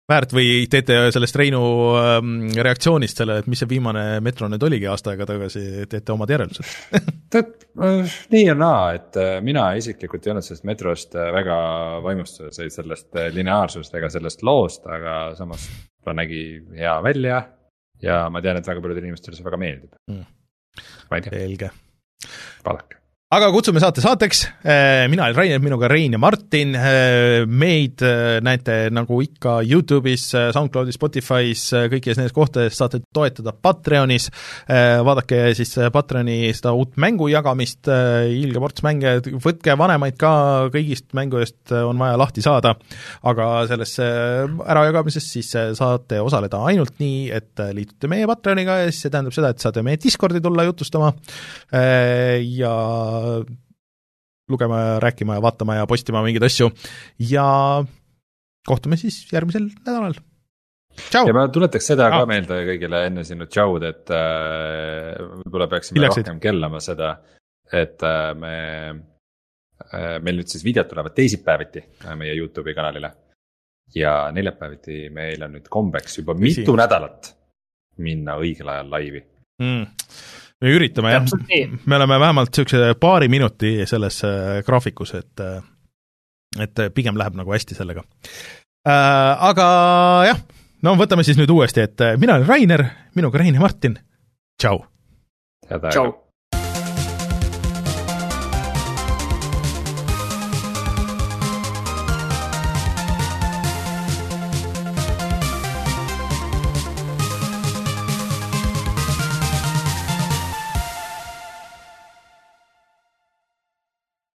väärt või teete sellest Reinu ähm, reaktsioonist selle, et mis see viimane Metro nüüd oligi aasta aega tagasi, teete omad järeldused Tead, nii ja naa, et mina isiklikult ei olnud sellest Metrost väga vaimustunud sellest lineaarsust ega sellest loost, aga samas ta nägi hea välja ja ma tean, et väga paljudel inimestel see väga meeldib mm.. ma ei tea. Selge. Vaadake. Aga kutsume saate saateks, mina olen Rainer, minuga Rein ja Martin, meid näete nagu ikka YouTube'is, SoundCloudis, Spotify's, kõikides nendes kohtades saate toetada Patreonis, vaadake siis Patreoni seda uut mängu jagamist, ilge ports mänge, võtke vanemaid ka, kõigist mängudest on vaja lahti saada, aga selles ärajagamises siis saate osaleda ainult nii, et liitute meie Patreoniga ja siis see tähendab seda, et saate meie Discordi tulla jutustama ja lugema ja rääkima ja vaatama ja postima mingeid asju ja kohtume siis järgmisel nädalal. Tšau! Ja ma tuletaks seda ah. ka meelde kõigile enne sinu tšaud, et äh, võib-olla peaksime Ilaksid. rohkem kellama seda, et äh, me, äh, meil nüüd siis videod tulevad teisipäeviti meie YouTube'i kanalile ja neljapäeviti meil on nüüd kombeks juba Mis mitu siin? nädalat minna õigel ajal laivi mm. Me üritame jah, me oleme vähemalt sükse paari minuti selles graafikus, et, et pigem läheb nagu hästi sellega. Aga jah, no võtame siis nüüd uuesti, et mina olen Rainer, minuga Rein ja Martin. Tšau! Tšau!